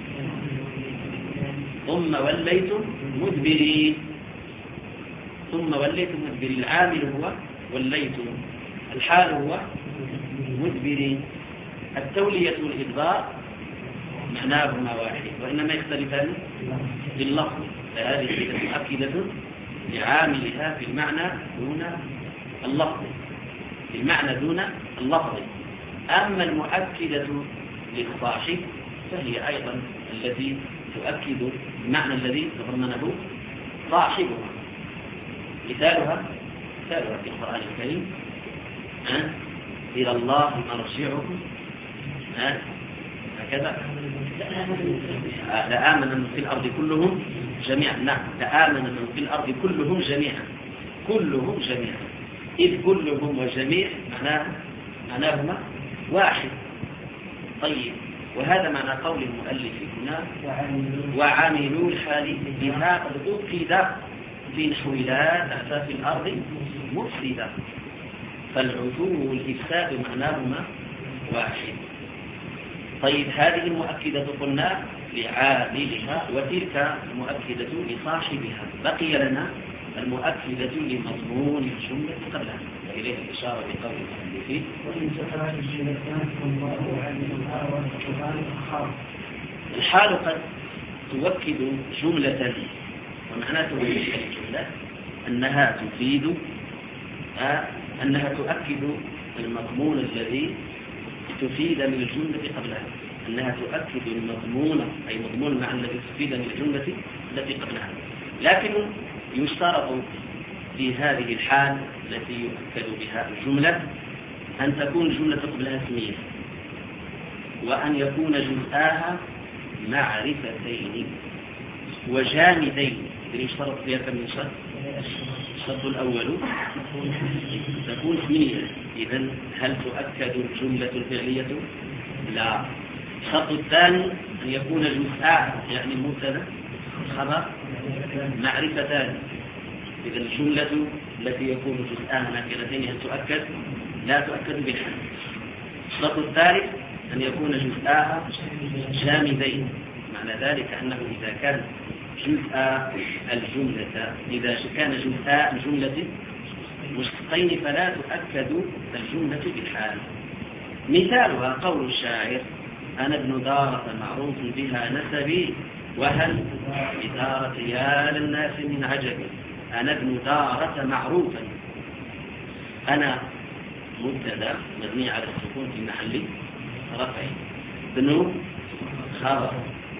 ثم وليتم مدبرين. ثم وليتم مدبرين، العامل هو وليتم، الحال هو مدبرين. التولية والإدبار معناهما واحد وإنما يختلفان باللفظ، فهذه مؤكدة لعاملها في المعنى دون اللفظ، في المعنى دون اللفظ. أما المؤكدة للصاحب فهي أيضا التي تؤكد المعنى الذي تضمنه صاحبها. مثالها مثالها في القرآن الكريم أه؟ إلى الله مرجعكم أه؟ هكذا لآمن من في الأرض كلهم جميعا. نعم لآمن من في الأرض كلهم جميعا، كلهم جميعا، إذ كلهم وجميع معناه معناهما واحد. طيب وهذا معنى قول المؤلف هنا وعاملوا الحال بها قد أكد في نحو لا تأتى في الأرض مفسدة، فالعثو والإفساد معناهما واحد. طيب هذه المؤكدة قلنا لعاملها وتلك المؤكدة لصاحبها. بقي لنا المؤكدة لمضمون الجملة قبلها وإليه الإشارة بقول المؤلف وإن تكرار الجملتان الله عاملها والقرآن الآخر. الحال قد تؤكد جملة، ومعنى تؤكد الجملة أنها تفيد أنها تؤكد المضمون الذي تفيد من الجملة قبلها، أنها تؤكد المضمون أي مضمون المعنى الذي تفيد من الجملة التي قبلها. لكن يشترط في هذه الحال التي يؤكد بها الجملة أن تكون الجملة قبلها اسمية، وأن يكون جزءاها معرفتين وجامدين. يشترط فيها كم من شرط؟ الشرط الأول تكون اسمية، إذن هل تؤكد الجملة الفعلية؟ لا. الشرط الثاني أن يكون جزءاها يعني مبتدا خبر معرفتان، إذن الجملة التي يكون جزءاها نكرتين هل تؤكد؟ لا تؤكد بالحال. الشرط الثالث أن يكون جزءاها جامدين، معنى ذلك أنه إذا كان جزء الجملة إذا كان جزء الجملة مشتقين فلا تؤكد الجملة بالحال. مثالها قول الشاعر أنا ابن دارة معروف بها نسبي وهل بدارة يا للناس من عجب. أنا ابن دارة معروفا، أنا مبتدا مبني على السكون في محل رفع، ابن خبر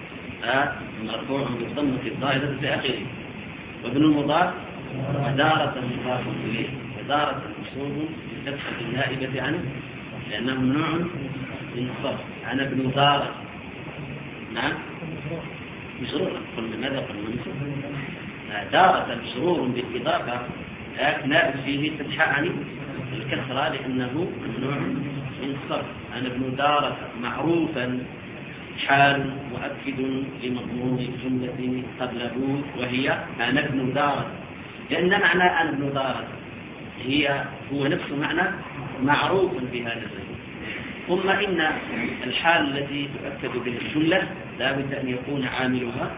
مرفوع بالضمة الظاهرة في آخره، وابن مضاف دارة مضاف إليه، ودارة مقصود بفتحة النائبة عنه لأنه ممنوع من الصرف. أنا ابن دارة نعم مشرور، قلنا ماذا قلنا؟ دارة مشرور بالإضافة لكن نائب فيه فتحة عن الكسرة لأنه ممنوع من الصرف. أنا ابن دارة معروفا حال مؤكد لمضمون الجملة قبله وهي أنا ابن دارة، لأن معنى أنا ابن دارة هي هو نفس معنى معروف بهذا الزمن. ثم إن الحال التي تؤكد بها الجملة لا بد أن يكون عاملها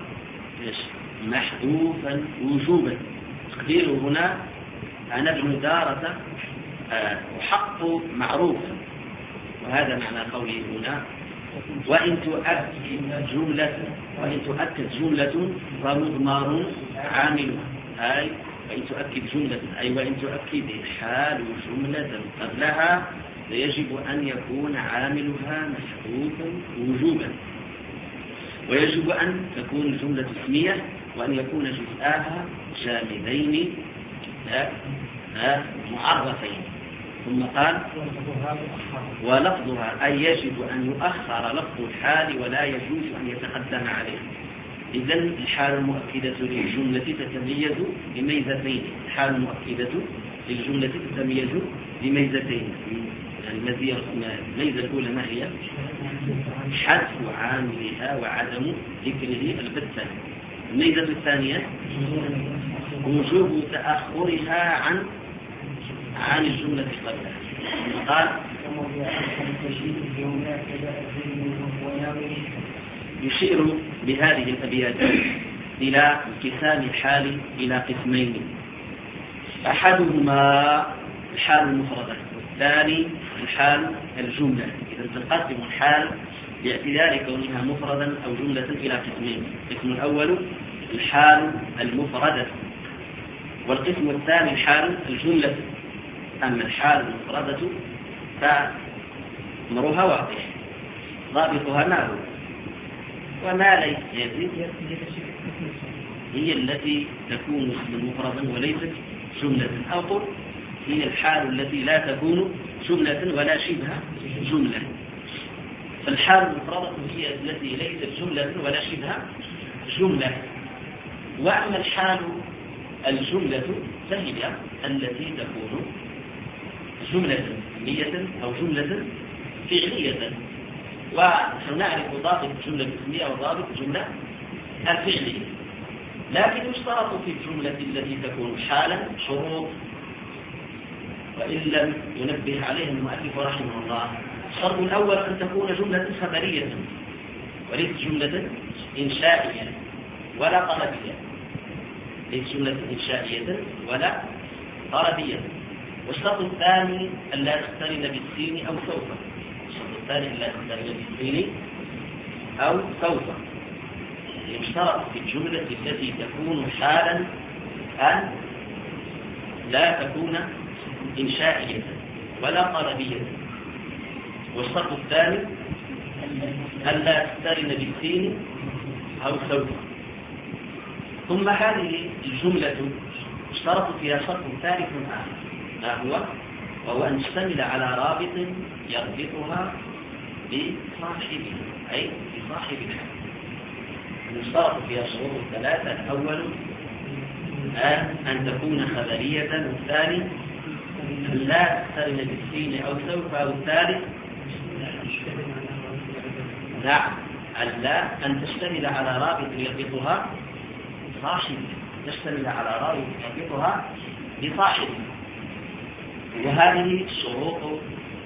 محذوفا وجوبا. تقديره هنا أنا ابن دارة حق معروف، وهذا معنى قوله هنا وإن تؤكد جملة وإن تؤكد جملة فمضمر عاملها، أي وإن تؤكد جملة أي وإن تؤكد حال جملة قبلها فيجب أن يكون عاملها محذوفا وجوبا، ويجب أن تكون الجملة اسمية، وأن يكون جزءاها جامدين معرفين. ثم قال ولفظها أي يجب أن يؤخر لفظ الحال ولا يجوز أن يتقدم عليه. إذن الحال المؤكدة للجملة تتميز بميزتين. الحال المؤكدة للجملة تتميز بميزتين. يعني الميزة الأولى ما هي؟ حذف عاملها وعدم ذكره البتة. الميزة الثانية وجوب تأخرها عن عن الجملة قبلها. قال يشير بهذه الأبيات إلى انقسام الحال إلى قسمين: أحدهما الحال المفردة، والثاني الحال الجملة. إذا تنقسم الحال باعتبار كونها مفردا أو جملة إلى قسمين: القسم الأول الحال المفردة، والقسم الثاني الحال الجملة. أما الحال المفردة فأمرها واضح، ضابطها ما هو وما ليس يزيد، هي التي تكون اسما مفردا وليست جملة، أو قل هي الحال التي لا تكون جملة ولا شبه جملة. فالحال المفردة هي التي ليست جملة ولا شبه جملة. وأما الحال الجملة فهي التي تكون جملة اسمية أو جملة فعلية. ونعرف ضابط الجملة الاسمية وضابط الجملة الفعلية. لكن يشترط في الجملة التي تكون حالا شروط، وإن لم ينبه عليه المؤلف رحمه الله. الشرط الأول أن تكون جملة خبرية وليس جملة إنشائية ولا طلبية، ليس جملة إنشائية ولا طلبية. والشرط الثاني أن لا تقترن بالسين أو سوف. الشرط الثاني أن لا تقترن بالسين أو سوف. يشترط في الجملة التي تكون حالا أن لا تكون إنشائية ولا طلبية. والشرط الثاني أن لا تقترن بالسين أو سوف. ثم هذه الجملة اشترط فيها شرط ثالث آخر، ما هو؟ وهو أن تشتمل على رابط يربطها بصاحبه، أي بصاحب الحال. يشترط فيها شروط ثلاثة: الأول أن تكون خبرية، والثاني أن لا تقترن بالسين أو سوف، أو الثالث نعم ألا أن تشتمل على رابط يربطها بصاحبه، تشتمل على رابط يربطها بصاحبه. وهذه الشروط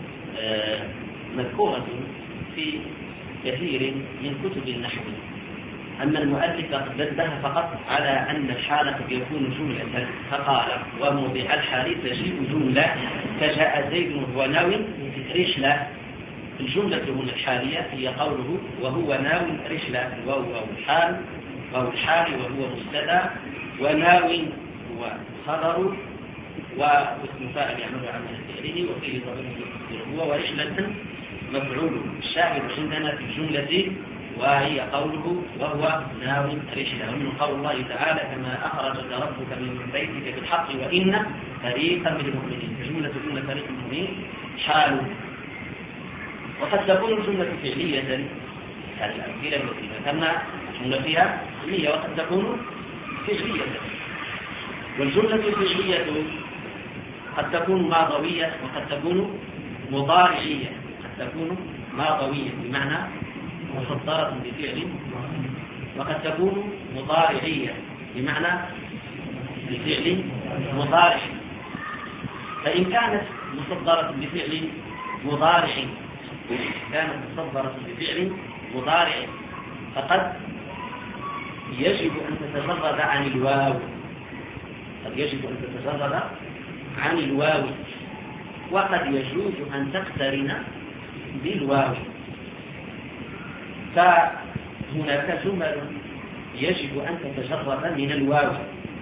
مذكورة في كثير من كتب النحو. أما المؤلف قد دلها فقط على أن الحال قد يكون جملة، فقال وموضع الحال تجيء جملة كجاء زيد وهو ناو رحلة. الجملة هنا الحالية هي قوله وهو ناو رحلة. الواو واو الحال، واو الحال وهو مبتدا، وناو هو خبر، واسم فاعل يعمل عن فعله وفيه ضمير هو، ورحلة مفعول. الشاهد عندنا في الجملة وهي قوله وهو ناو رحلة. ومن قول الله تعالى كما أخرجك ربك من بيتك بالحق وإن فريقا من المؤمنين. الجملة إن فريقا من المؤمنين حال. وقد تكون الجملة فعلية كالأمثلة التي ذكرنا، الجملة فيها فعلية وقد تكون فعلية. والجملة الفعلية قد تكون ماضوية وقد تكون مضارعية. قد تكون ماضوية بمعنى مصدرة بفعل، وقد تكون مضارعية بمعنى بفعل مضارع. فإن كانت مصدرة بفعل مضارع كانت مصدرة بفعل مضارع فقد يجب أن تتجرد عن الواو. قد يجب أن تتجرد عن الواو، وقد يجوز أن تقترن بالواو. فهناك جمل يجب أن تتجرد من الواو،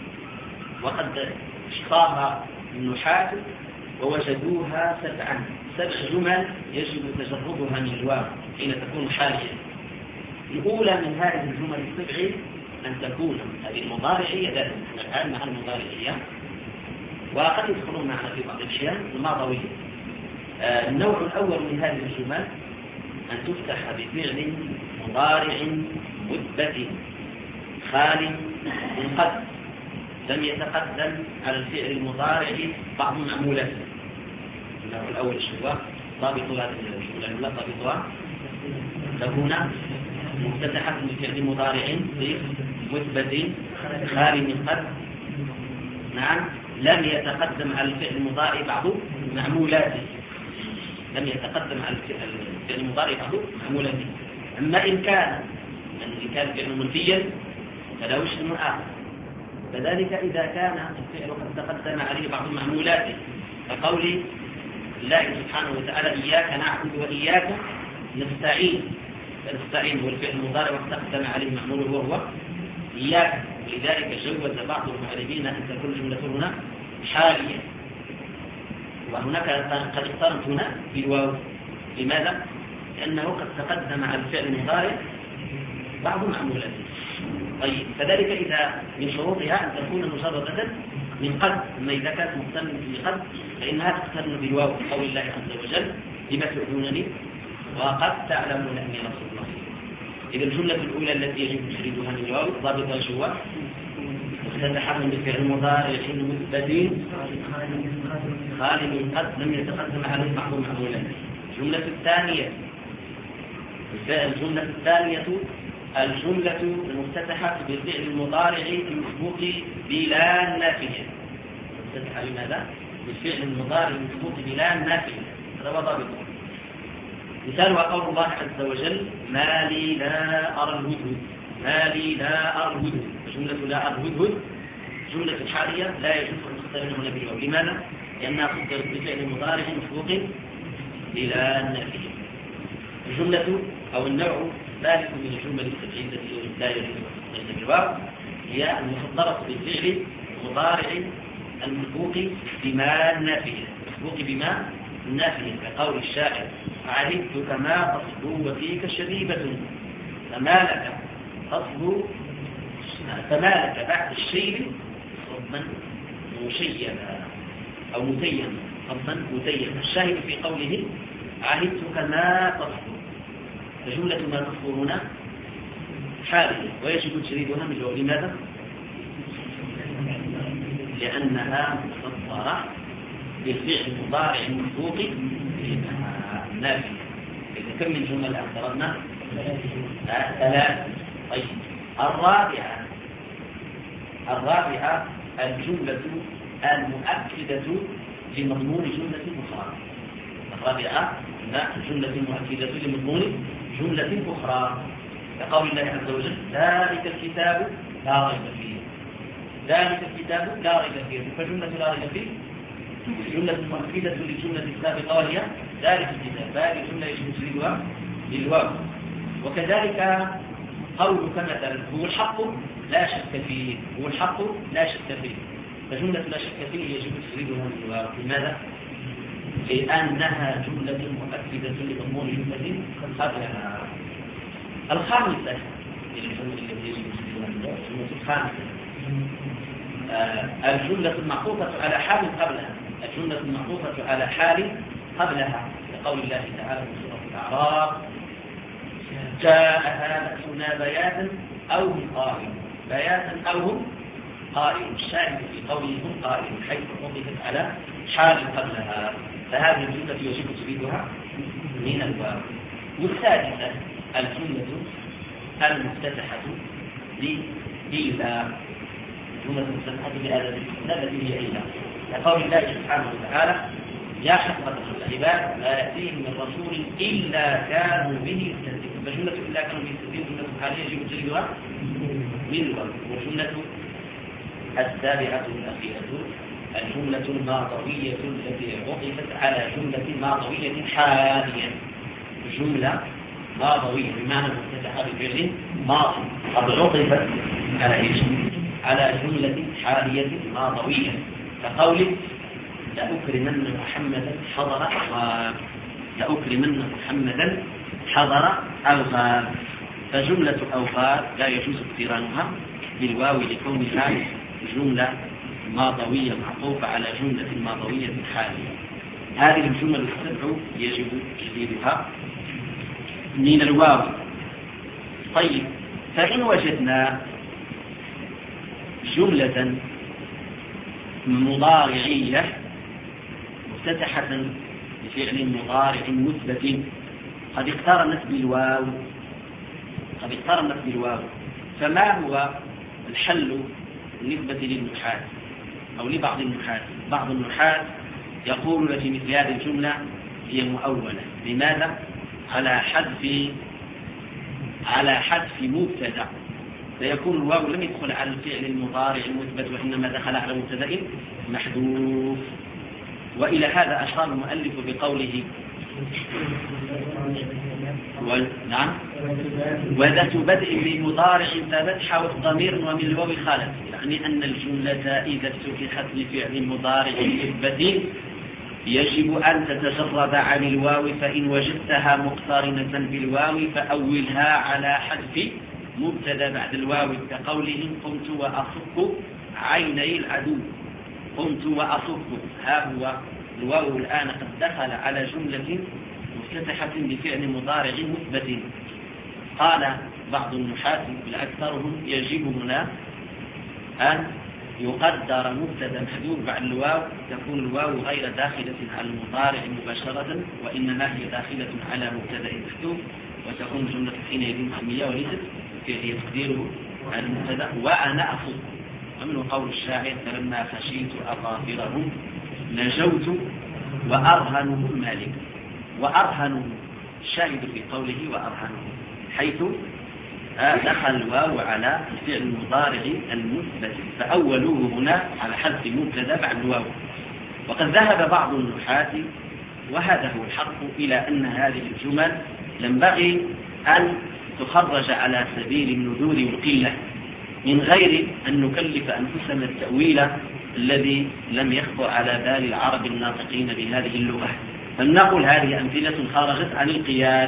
وقد اشتاها النحاة ووجدوها سبعا. سبع جمل يجب تجردها من الواو حين تكون حاليا. الأولى من هذه الجمل السبع أن تكون هذه المضارعية ذاتها، الآن مع المضارعية وقد يدخلون معنا في بعض الأشياء الماضوية. آه النوع الأول من هذه الجمل أن تفتح بفعل مضارع مثبت خال من قد لم يتقدم على الفعل المضارع بعض معمولاته. النوع الأول الشواء ضابط هذه الجملة لا ضابطها تكون مفتتحة بفعل مضارع مثبت خال من قد نعم لم يتقدم على الفعل المضارع بعض معمولاته. لم يتقدم على الفعل المضارع بعض معمولاته. أما إن كان إن كان فعل منفيا فله شأن آخر. فذلك إذا كان الفعل قد تقدم عليه بعض معمولاته كقول الله سبحانه وتعالى إياك نعبد وإياك نستعين. فنستعين هو الفعل المضارع وتقدم عليه معموله وهو إياك. لذلك جوز بعض المعربين أن تكون الجملة هنا حالية. وهناك قد اقترنت هنا بالواو. لماذا؟ لأنه قد تقدم على الفعل المضارع بعض معمولاته. طيب فذلك إذا من شروطها أن تكون مجردة من قد. أما إذا كانت مقترنة بقد فإنها تقترن بالواو قول الله عز وجل لما تعبدونني وقد تعلمون أني رسول الله. إذا الجملة الأولى التي يجب تشريدها من الواو ضابطها جوا مفتتحة بالفعل المضارع مثبت خال من قد لم يتقدم عليه بعض معمولاته. الجملة الثانية الجملة الثانية الجملة المفتتحة بالفعل المضارع المسبوق بلا نافية. مفتتحة بماذا؟ بالفعل المضارع المسبوق بلا نافية. هذا هو ضابطه. مثالها قول الله عز وجل ما لي لا أرى الهدهد. ما لي لا أرى الهدهد. جملة لا أرى الهدهد جملة حالية لا يجوز أن تختار هنا بالواو. لماذا؟ لأنها تقدر بفعل مضارع مسبوق بلا نافية. الجملة أو النوع الثالث من الجمل السبعية التي لا يجوز أن تختار بالواو هي المصدرة بالفعل مضارع المسبوق بما نافية. مسبوق بما نافية كقول الشاعر عهدت كما تصبو وفيك شريبة فما لك تصبو فما لك بعد الشيب صبا مشيبا أو متيما صبا متيما. الشاهد في قوله عهدت كما تصبو فجملة ما تصبو هنا حالية ويجب تشريدها من الواو. لماذا؟ لأنها مصدرة بالفعل المضارع المسبوق بما نافية. إذا كم من جمل أخبرنا ثلاث. طيب الرابعة الرابعة الجملة المؤكدة لمضمون جملة أخرى. الرابعة الجملة المؤكدة لمضمون جملة أخرى كقول الله عز وجل ذلك الكتاب لا ريب فيه. ذلك الكتاب لا ريب فيه. فجملة لا ريب فيه جملة مؤكدة للجملة السابقة وهي ذلك الكتاب. هذه الجملة يجب تشريدها بالواو. وكذلك قولك مثلا هو الحق لا شك فيه. هو الحق لا شك فيه. فجملة لا شك فيه يجب تشريدها بالواو. لماذا؟ لأنها جملة مؤكدة لمضمون جملة قبلها. الخامسة الجملة التي يجب تشريدها بالواو الجملة الخامسة آه الجملة المعطوفة على حال قبلها. الجملة المعطوفة على حال قبلها كقول الله تعالى في سورة الأعراف جاءها بأسنا بياتا أو هم قائلون. بياتا أو هم قائلون. الشاهد في قوله هم قائلون حيث وقفت على حال قبلها. فهذه الجملة يجب تشريدها من الواو. والثالثة الجملة المفتتحة بإذا. الجملة المفتتحة بهذا التي هي إلا كقول الله سبحانه وتعالى يا حسرة العباد لا يأتيهم من رسول إلا كانوا به يستهزئون. فجملة إلا كانوا به يستهزئون جملة حالية يجب تشريدها من الواو. والجملة السابعة الأخيرة الجملة الماضوية التي عطفت على جملة ماضوية حالية. جملة ماضوية بمعنى مفتتحة بفعل ماضي قد عطفت على إيش؟ على جملة حالية ماضوية كقول لأكرمن محمدا حضر أو لأكرمن محمدا حضر أو غاب. فجملة أو غاب لا يجوز اقترانها بالواو لكونها جملة ماضوية معطوفة على جملة ماضوية حالية. هذه الجمل السبع يجب تجديدها من الواو. طيب، فإن وجدنا جملة مضارعية مفتتحة بفعل مضارع مثبت قد اقترنت بالواو قد اقترنت بالواو فما هو الحل بالنسبة للنحاة أو لبعض النحاة؟ بعض النحاة يقول في مثل هذه الجملة هي مؤولة. لماذا؟ على حذف على حذف مبتدأ، فيكون الواو لم يدخل على الفعل المضارع المثبت وإنما دخل على مبتدأ محذوف. وإلى هذا أشار المؤلف بقوله و... نعم وذات بدء بمضارع فتح والضمير ومن الواو خالف، يعني أن الجملة إذا افتتحت بفعل مضارع مثبت يجب أن تتجرد عن الواو، فإن وجدتها مقترنة بالواو فأولها على حذف مبتدا بعد الواو كقولهم قمت وأصف عيني العدو. قمت وأصف، ها هو الواو الآن قد دخل على جملة مفتتحة بفعل مضارع مثبت. قال بعض النحاة بالأكثرهم يجب هنا أن يقدر مبتدا محذوف بعد الواو، تكون الواو غير داخلة على المضارع مباشرة وإنما هي داخلة على مبتدا محذوف، وتكون الجملة حينئذ اسمية وليست فعلية تقديره المبتدا وأنا أصف. ومن قول الشاعر فلما خشيت أظافرهم نجوت وأرهنهم مالك. وأرهنهم الشاهد في قوله وأرهنهم حيث دخل الواو على الفعل المضارع المثبت فأولوه هنا على حذف مبتدا بعد الواو. وقد ذهب بعض النحاة وهذا هو الحق إلى أن هذه الجمل ينبغي أن تخرج على سبيل النذور والقلة من غير أن نكلف أنفسنا التأويل الذي لم يخطر على بال العرب الناطقين بهذه اللغة. فلنقل هذه أمثلة خرجت عن القياس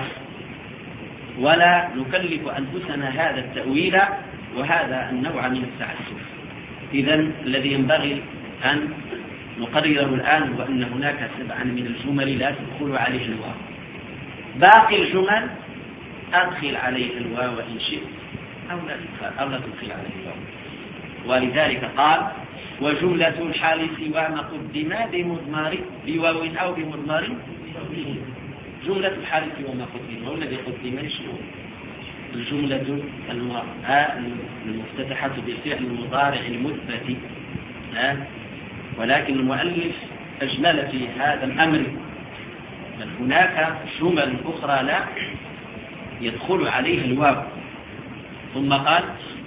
ولا نكلف أنفسنا هذا التأويل وهذا النوع من التعسف. إذن الذي ينبغي أن نقرره الآن هو أن هناك سبعا من الجمل لا تدخل عليه الواو. باقي الجمل أدخل عليه الواو إن شئت أو لا تدخل عليه الواو. ولذلك قال وجملة الحال سوى ما قدم بمضمر بواو أو بمضمر. جملة الحال سوى ما قدم والذي قدم شنو؟ الجملة المفتتحة بالفعل المضارع المثبت. ولكن المؤلف أجمل في هذا الأمر، بل هناك جمل أخرى لا يدخل عليه الواو. ثم قال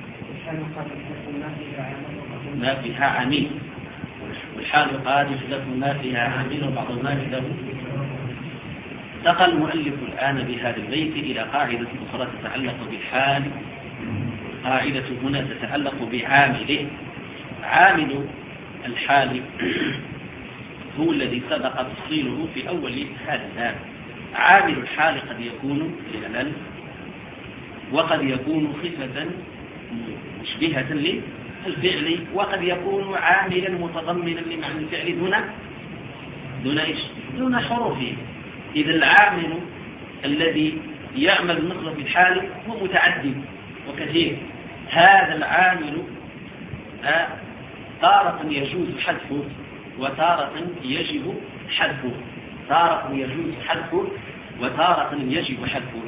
ما فيها عميل والحال قاد يحدث ما فيها عميل وبعض ما يحدث. انتقل المؤلف الآن بهذا البيت إلى قاعدة أخرى تتعلق بالحال. قاعدة هنا تتعلق بعامله. عامل الحال هو الذي سبق تفصيله في أول هذا الباب. عامل الحال قد يكون فعلا وقد يكون صفة مشبهة للفعل وقد يكون عاملا متضمنا لمعنى الفعل دون دون ايش؟ دون حروفه. إذا العامل الذي يعمل مثل في الحال هو متعدد وكثير. هذا العامل تارة يجوز حذفه وتارة يجب حذفه. تارة يجوز حذفه وتارة يجب حذفه.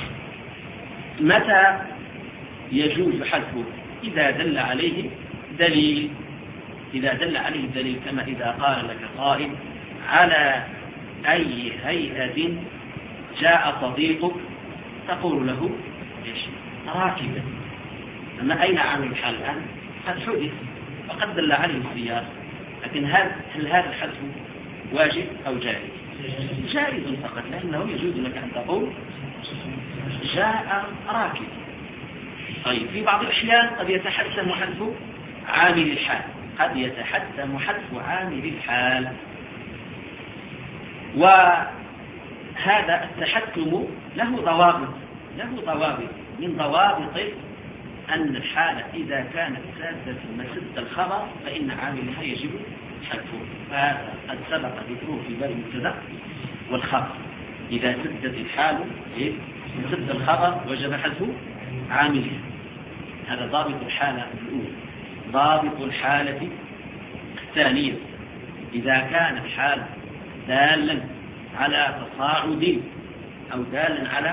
متى يجوز حذفه؟ إذا دل عليه دليل. إذا دل عليه دليل كما إذا قال لك قائل على أي هيئة جاء صديقك تقول له إيش؟ راكبا. أما أين عامل الحال الآن؟ قد حدث وقد دل عليه السياق، لكن هل, هل هذا الحذف واجب أو جائز؟ جائز فقط، لأنه يجوز لك أن تقول جاء راكب. طيب في بعض الأحيان قد يتحتم حذف عامل الحال، قد يتحتم حذف عامل الحال. وهذا التحكم له ضوابط له ضوابط من ضوابط أن الحالة إذا كانت سادة مسد الخبر فإن عاملها يجب حذفه. فهذا قد سبق ذكره في باب المبتدا والخبر. إذا سدت الحال مسد الخبر وجب حذف عاملها. هذا ضابط الحالة الأولى. ضابط الحالة الثانية إذا كان الحال دالا على تصاعد أو دالا على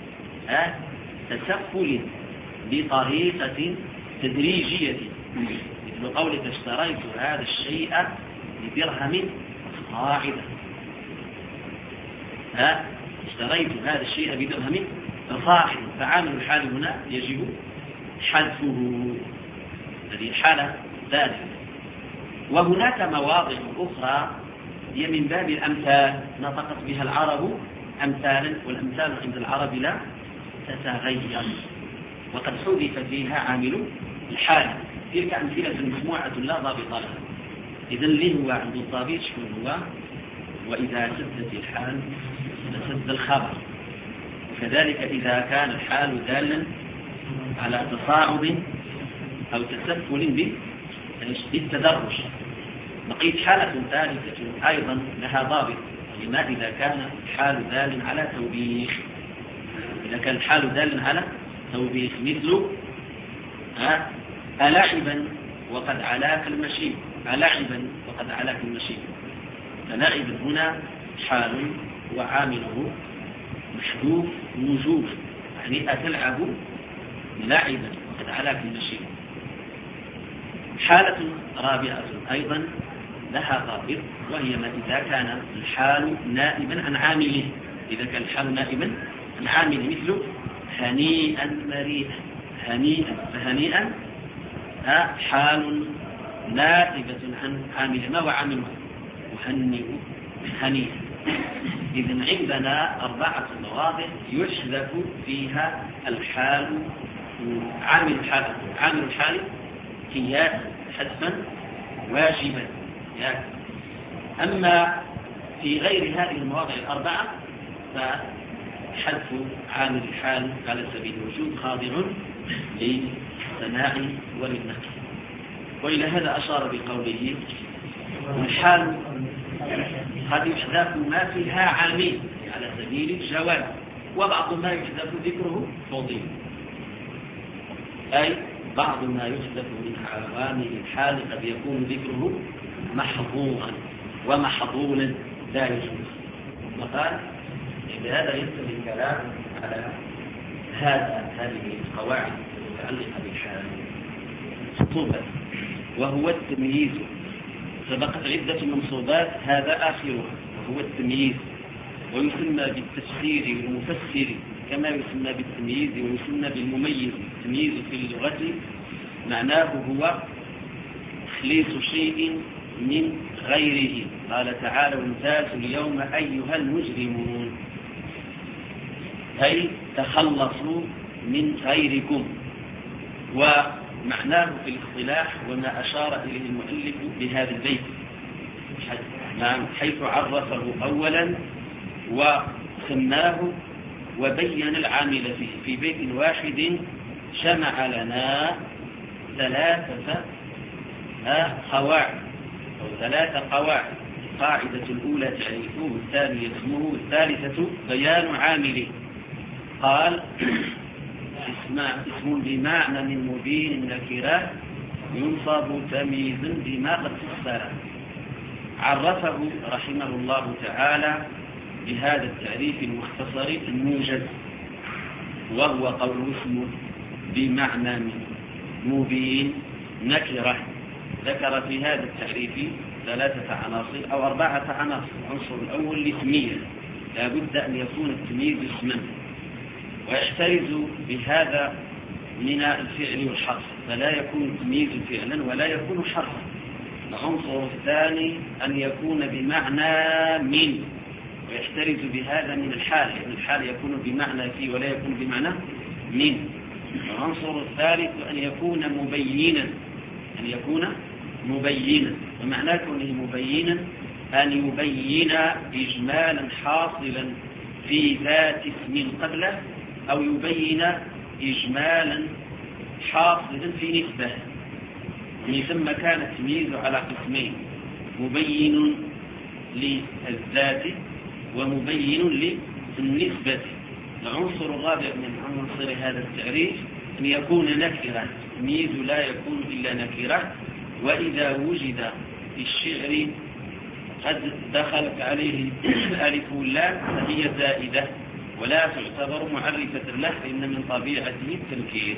تسفل بطريقة تدريجية، مثل قولك اشتريت هذا الشيء بدرهم صاعدا. ها اشتريت هذا الشيء بدرهم صاعدا، فعامل الحال هنا يجب حذفه. هذه الحالة ذاتها. وهناك مواضع أخرى هي من باب الأمثال نطقت بها العرب أمثالا، والأمثال عند العرب لا تتغير، وقد حذف فيها عامل الحال. تلك أمثلة مجموعة لا ضابط لها. إذن ليه هو عند الضابط شكون هو؟ وإذا سدت الحال سد الخبر، وكذلك إذا كان الحال دالا على تصاعد أو تسفل بالتدرج. بقيت حالة ثالثة أيضا لها ضابط، لما إذا كان الحال دالا على توبيخ. إذا كان الحال دالا على توبيخ مثل ألعبا وقد علاك المشي، ألعبا وقد علاك المشي. فلعبا هنا حال وعامله محذوف وجوب، يعني أتلعب لعبا وقد علاك المشي. حالة رابعة أيضا لها ضابط، وهي ما إذا كان الحال نائبا عن عامله. إذا كان الحال نائبا عن عامله مثل هنيئا مريئا. هنيئا فهنيئا حال نائبة عن عامله. ما هو عامله؟ وهنئ هنيئا. إذن عندنا أربعة مواضع يحذف فيها الحال عامل الحال عامل الحال قياسا حذفا واجبا. أما في غير هذه المواضع الأربعة فحذف عامل الحال على سبيل الوجوب خاضع للثناء وللنقل. وإلى هذا أشار بقوله الحال قد يحذف ما فيها عامل على سبيل الجواز، وبعض ما يحذف ذكره فضيل، أي بعض ما يحذف من عوامل الحال قد يكون ذكره محظورا ومحظولا لا يجوز. وقال بهذا ينتهي الكلام على هذا هذه القواعد المتعلقة بالحال. خطوبة وهو التمييز. سبقت عدة منصوبات، هذا آخرها وهو التمييز، ويسمى بالتفسير والمفسر كما يسمى بالتمييز ويسمى بالمميز. التمييز في اللغة معناه هو تخليص شيء من غيره. قال تعالى وامتازوا اليوم أيها المجرمون، أي تخلصوا من غيركم. ومعناه في الاصطلاح وما أشار إليه المؤلف بهذا البيت حيث عرفه أولا وسماه وبين العامل فيه في بيت واحد جمع لنا ثلاثة قواعد أو ثلاثة قواعد. القاعدة الأولى تعريفه، والثانية اسمه، والثالثة بيان عامله. قال اسم بمعنى من مبين النكرات ينصب تمييزا بما قد فسر. عرفه رحمه الله تعالى بهذا التعريف المختصر الموجز، وهو قول اسم بمعنى من مبين نكرة. ذكر في هذا التعريف ثلاثة عناصر أو أربعة عناصر. العنصر الأول الاسمية، لا بد أن يكون التمييز اسما، ويحترز بهذا من الفعل والحرف، فلا يكون التمييز فعلا ولا يكون حرفا. العنصر الثاني أن يكون بمعنى من، ويحترز بهذا من الحال، يعني الحال يكون بمعنى في ولا يكون بمعنى من. العنصر الثالث أن يكون مبينا، أن يكون مبينا، ومعنى كونه مبينا أن يبين إجمالا حاصلا في ذات اسم قبله، أو يبين إجمالا حاصلا في نسبة. من ثم كان التمييز على قسمين: مبين للذات ومبين للنسبة. العنصر الرابع من عناصر هذا التعريف أن يكون نكرة. التمييز لا يكون إلا نكرة، وإذا وجد في الشعر قد دخلت عليه ألف اللام فهي زائدة ولا تعتبر معرفة له، فإن من طبيعته التنكير.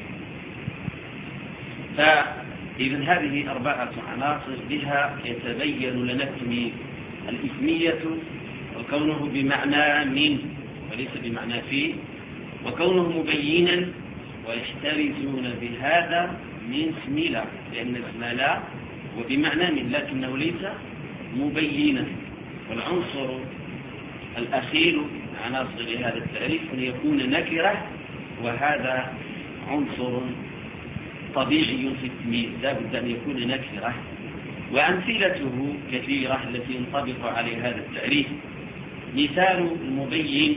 فإذا هذه أربعة عناصر بها يتبين لنا التمييز: الإسمية، وكونه بمعنى من وليس بمعنى في، وكونه مبينا، ويحترزون بهذا من اسم لا، لأن اسم لا وبمعنى من لكنه ليس مبينا. والعنصر الأخير عناصر هذا التعريف أن يكون نكرة، وهذا عنصر طبيعي في التمييز، لا بد أن يكون نكرة. وأمثلته كثيرة التي ينطبق عليه هذا التعريف. مثال المبين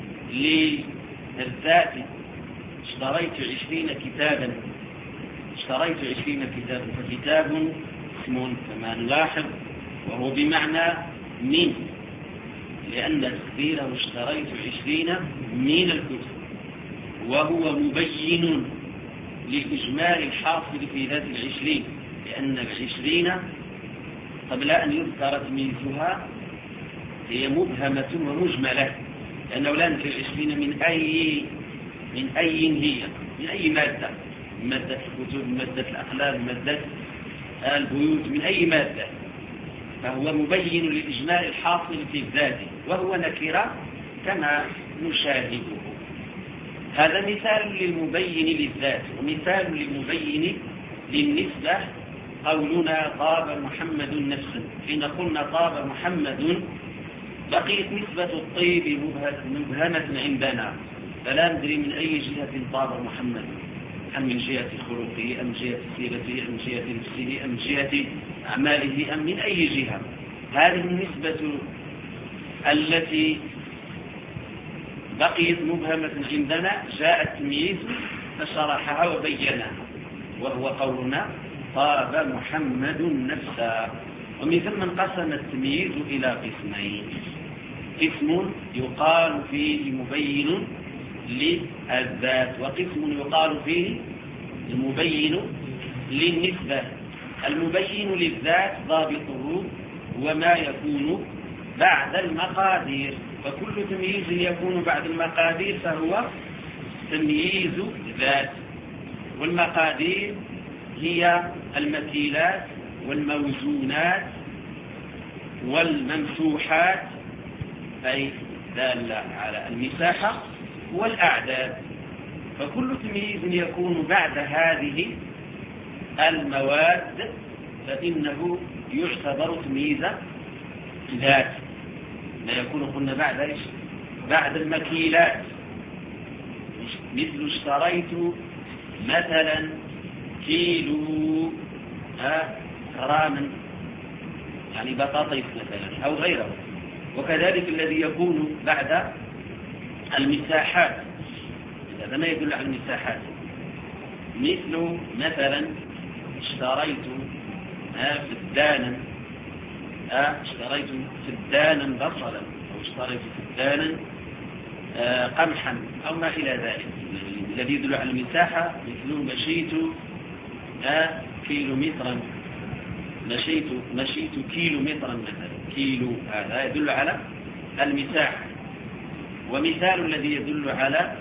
للذات: اشتريت عشرين كتابا. اشتريت عشرين كتابا، فكتاب اسم كما نلاحظ، وهو بمعنى من، لأن تقديره اشتريت عشرين من الكتب، وهو مبين لإجمال الحاصل في ذات العشرين، لأن العشرين قبل أن يذكر تمييزها هي مبهمة ومجملة، لأنه لا ندري العشرين من أي من أي هي، من أي مادة، مادة الكتب، مادة الأقلام، مادة البيوت، من أي مادة. فهو مبين للإجمال الحاصل في الذات، وهو نكرة كما نشاهده. هذا مثال للمبين للذات. ومثال للمبين للنسبة قولنا طاب محمد نفسا. حين قلنا طاب محمد بقيت نسبة الطيب مبهمة عندنا، فلا ندري من أي جهة طاب محمد، أم من جهة خلقه، أم جهة سيرته، أم جهة نفسه، أم جهة أعماله، أم من أي جهة. هذه النسبة التي بقيت مبهمة عندنا جاء التمييز فشرحها وبينها، وهو قولنا طاب محمد نفسا. ومن ثم انقسم التمييز إلى قسمين: قسم يقال فيه مبين للذات، وقسم يقال فيه المبين للنسبة. المبين للذات ضابطه وما يكون بعد المقادير، فكل تمييز يكون بعد المقادير فهو تمييز ذات. والمقادير هي المكيلات والموزونات والممسوحات، أي دالة على المساحة، والأعداد. فكل تمييز يكون بعد هذه المواد فإنه يعتبر تمييز ذات. ما يكون قلنا بعد إيش؟ بعد المكيلات، مثل اشتريت مثلا كيلو كراما، يعني بطاطس مثلا أو غيره. وكذلك الذي يكون بعد المساحات، هذا ما يدل على المساحات، مثل مثلا اشتريت فدانا، اشتريت فدانا بصلا، أو اشتريت فدانا قمحا، أو ما إلى ذلك. الذي يدل على المساحة مثل مشيت كيلو مترا، مشيت مشيت كيلو مترا مثلا، كيلو، هذا يدل على المساحة. ومثال الذي يدل على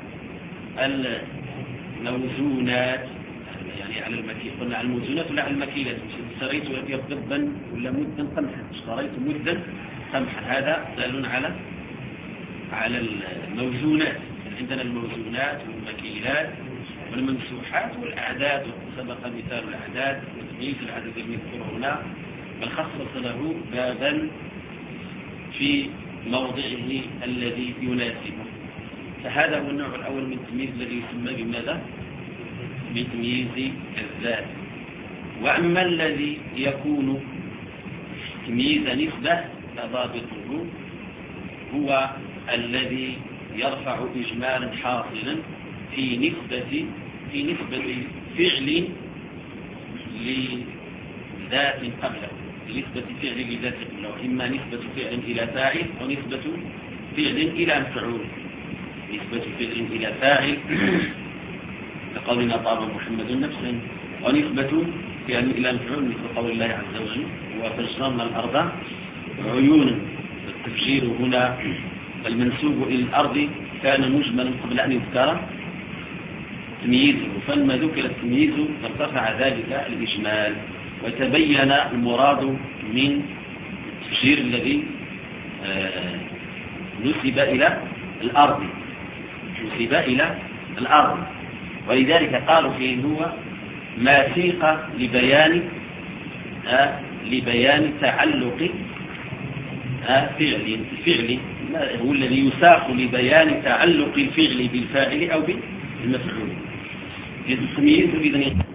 الموزونات، يعني على المكيل، قلنا على الموزونات ولا على المكيلات. اشتريت ضبا ولا مدا قمحا، اشتريت مدا قمحا، هذا دال على على الموزونات. عندنا الموزونات والمكيلات والممسوحات والأعداد، سبق مثال الأعداد وتمييز العدد المذكور هنا، بل خصص له بابا في موضعه الذي يناسبه. فهذا هو النوع الأول من التمييز الذي يسمى بماذا؟ بتمييز الذات. وأما الذي يكون تمييز نسبة ضابطه هو الذي يرفع إجمالا حاصلا في نسبة في نسبة فعل لذات قبله، نسبة فعل لذات قبله، إما نسبة فعل إلى فاعل أو نسبة فعل إلى مفعول. نسبة فعل إلى فاعل كقولنا طاب محمد نفسا، ونسبة فعل إلى مفعول مثل قول الله عز وجل وفجرنا الأرض عيونا. التفجير هنا المنسوب إلى الأرض كان مجملا قبل أن يذكر تمييزه، فلما ذكر التمييز ارتفع ذلك الإجمال وتبين المراد من التفجير الذي نسب إلى الأرض نسب إلى الأرض ولذلك قالوا فيه هو ما سيق لبيان آه لبيان تعلق آه فعل الفعل هو الذي يساق لبيان تعلق الفعل بالفاعل أو بالمفعول. التمييز إذن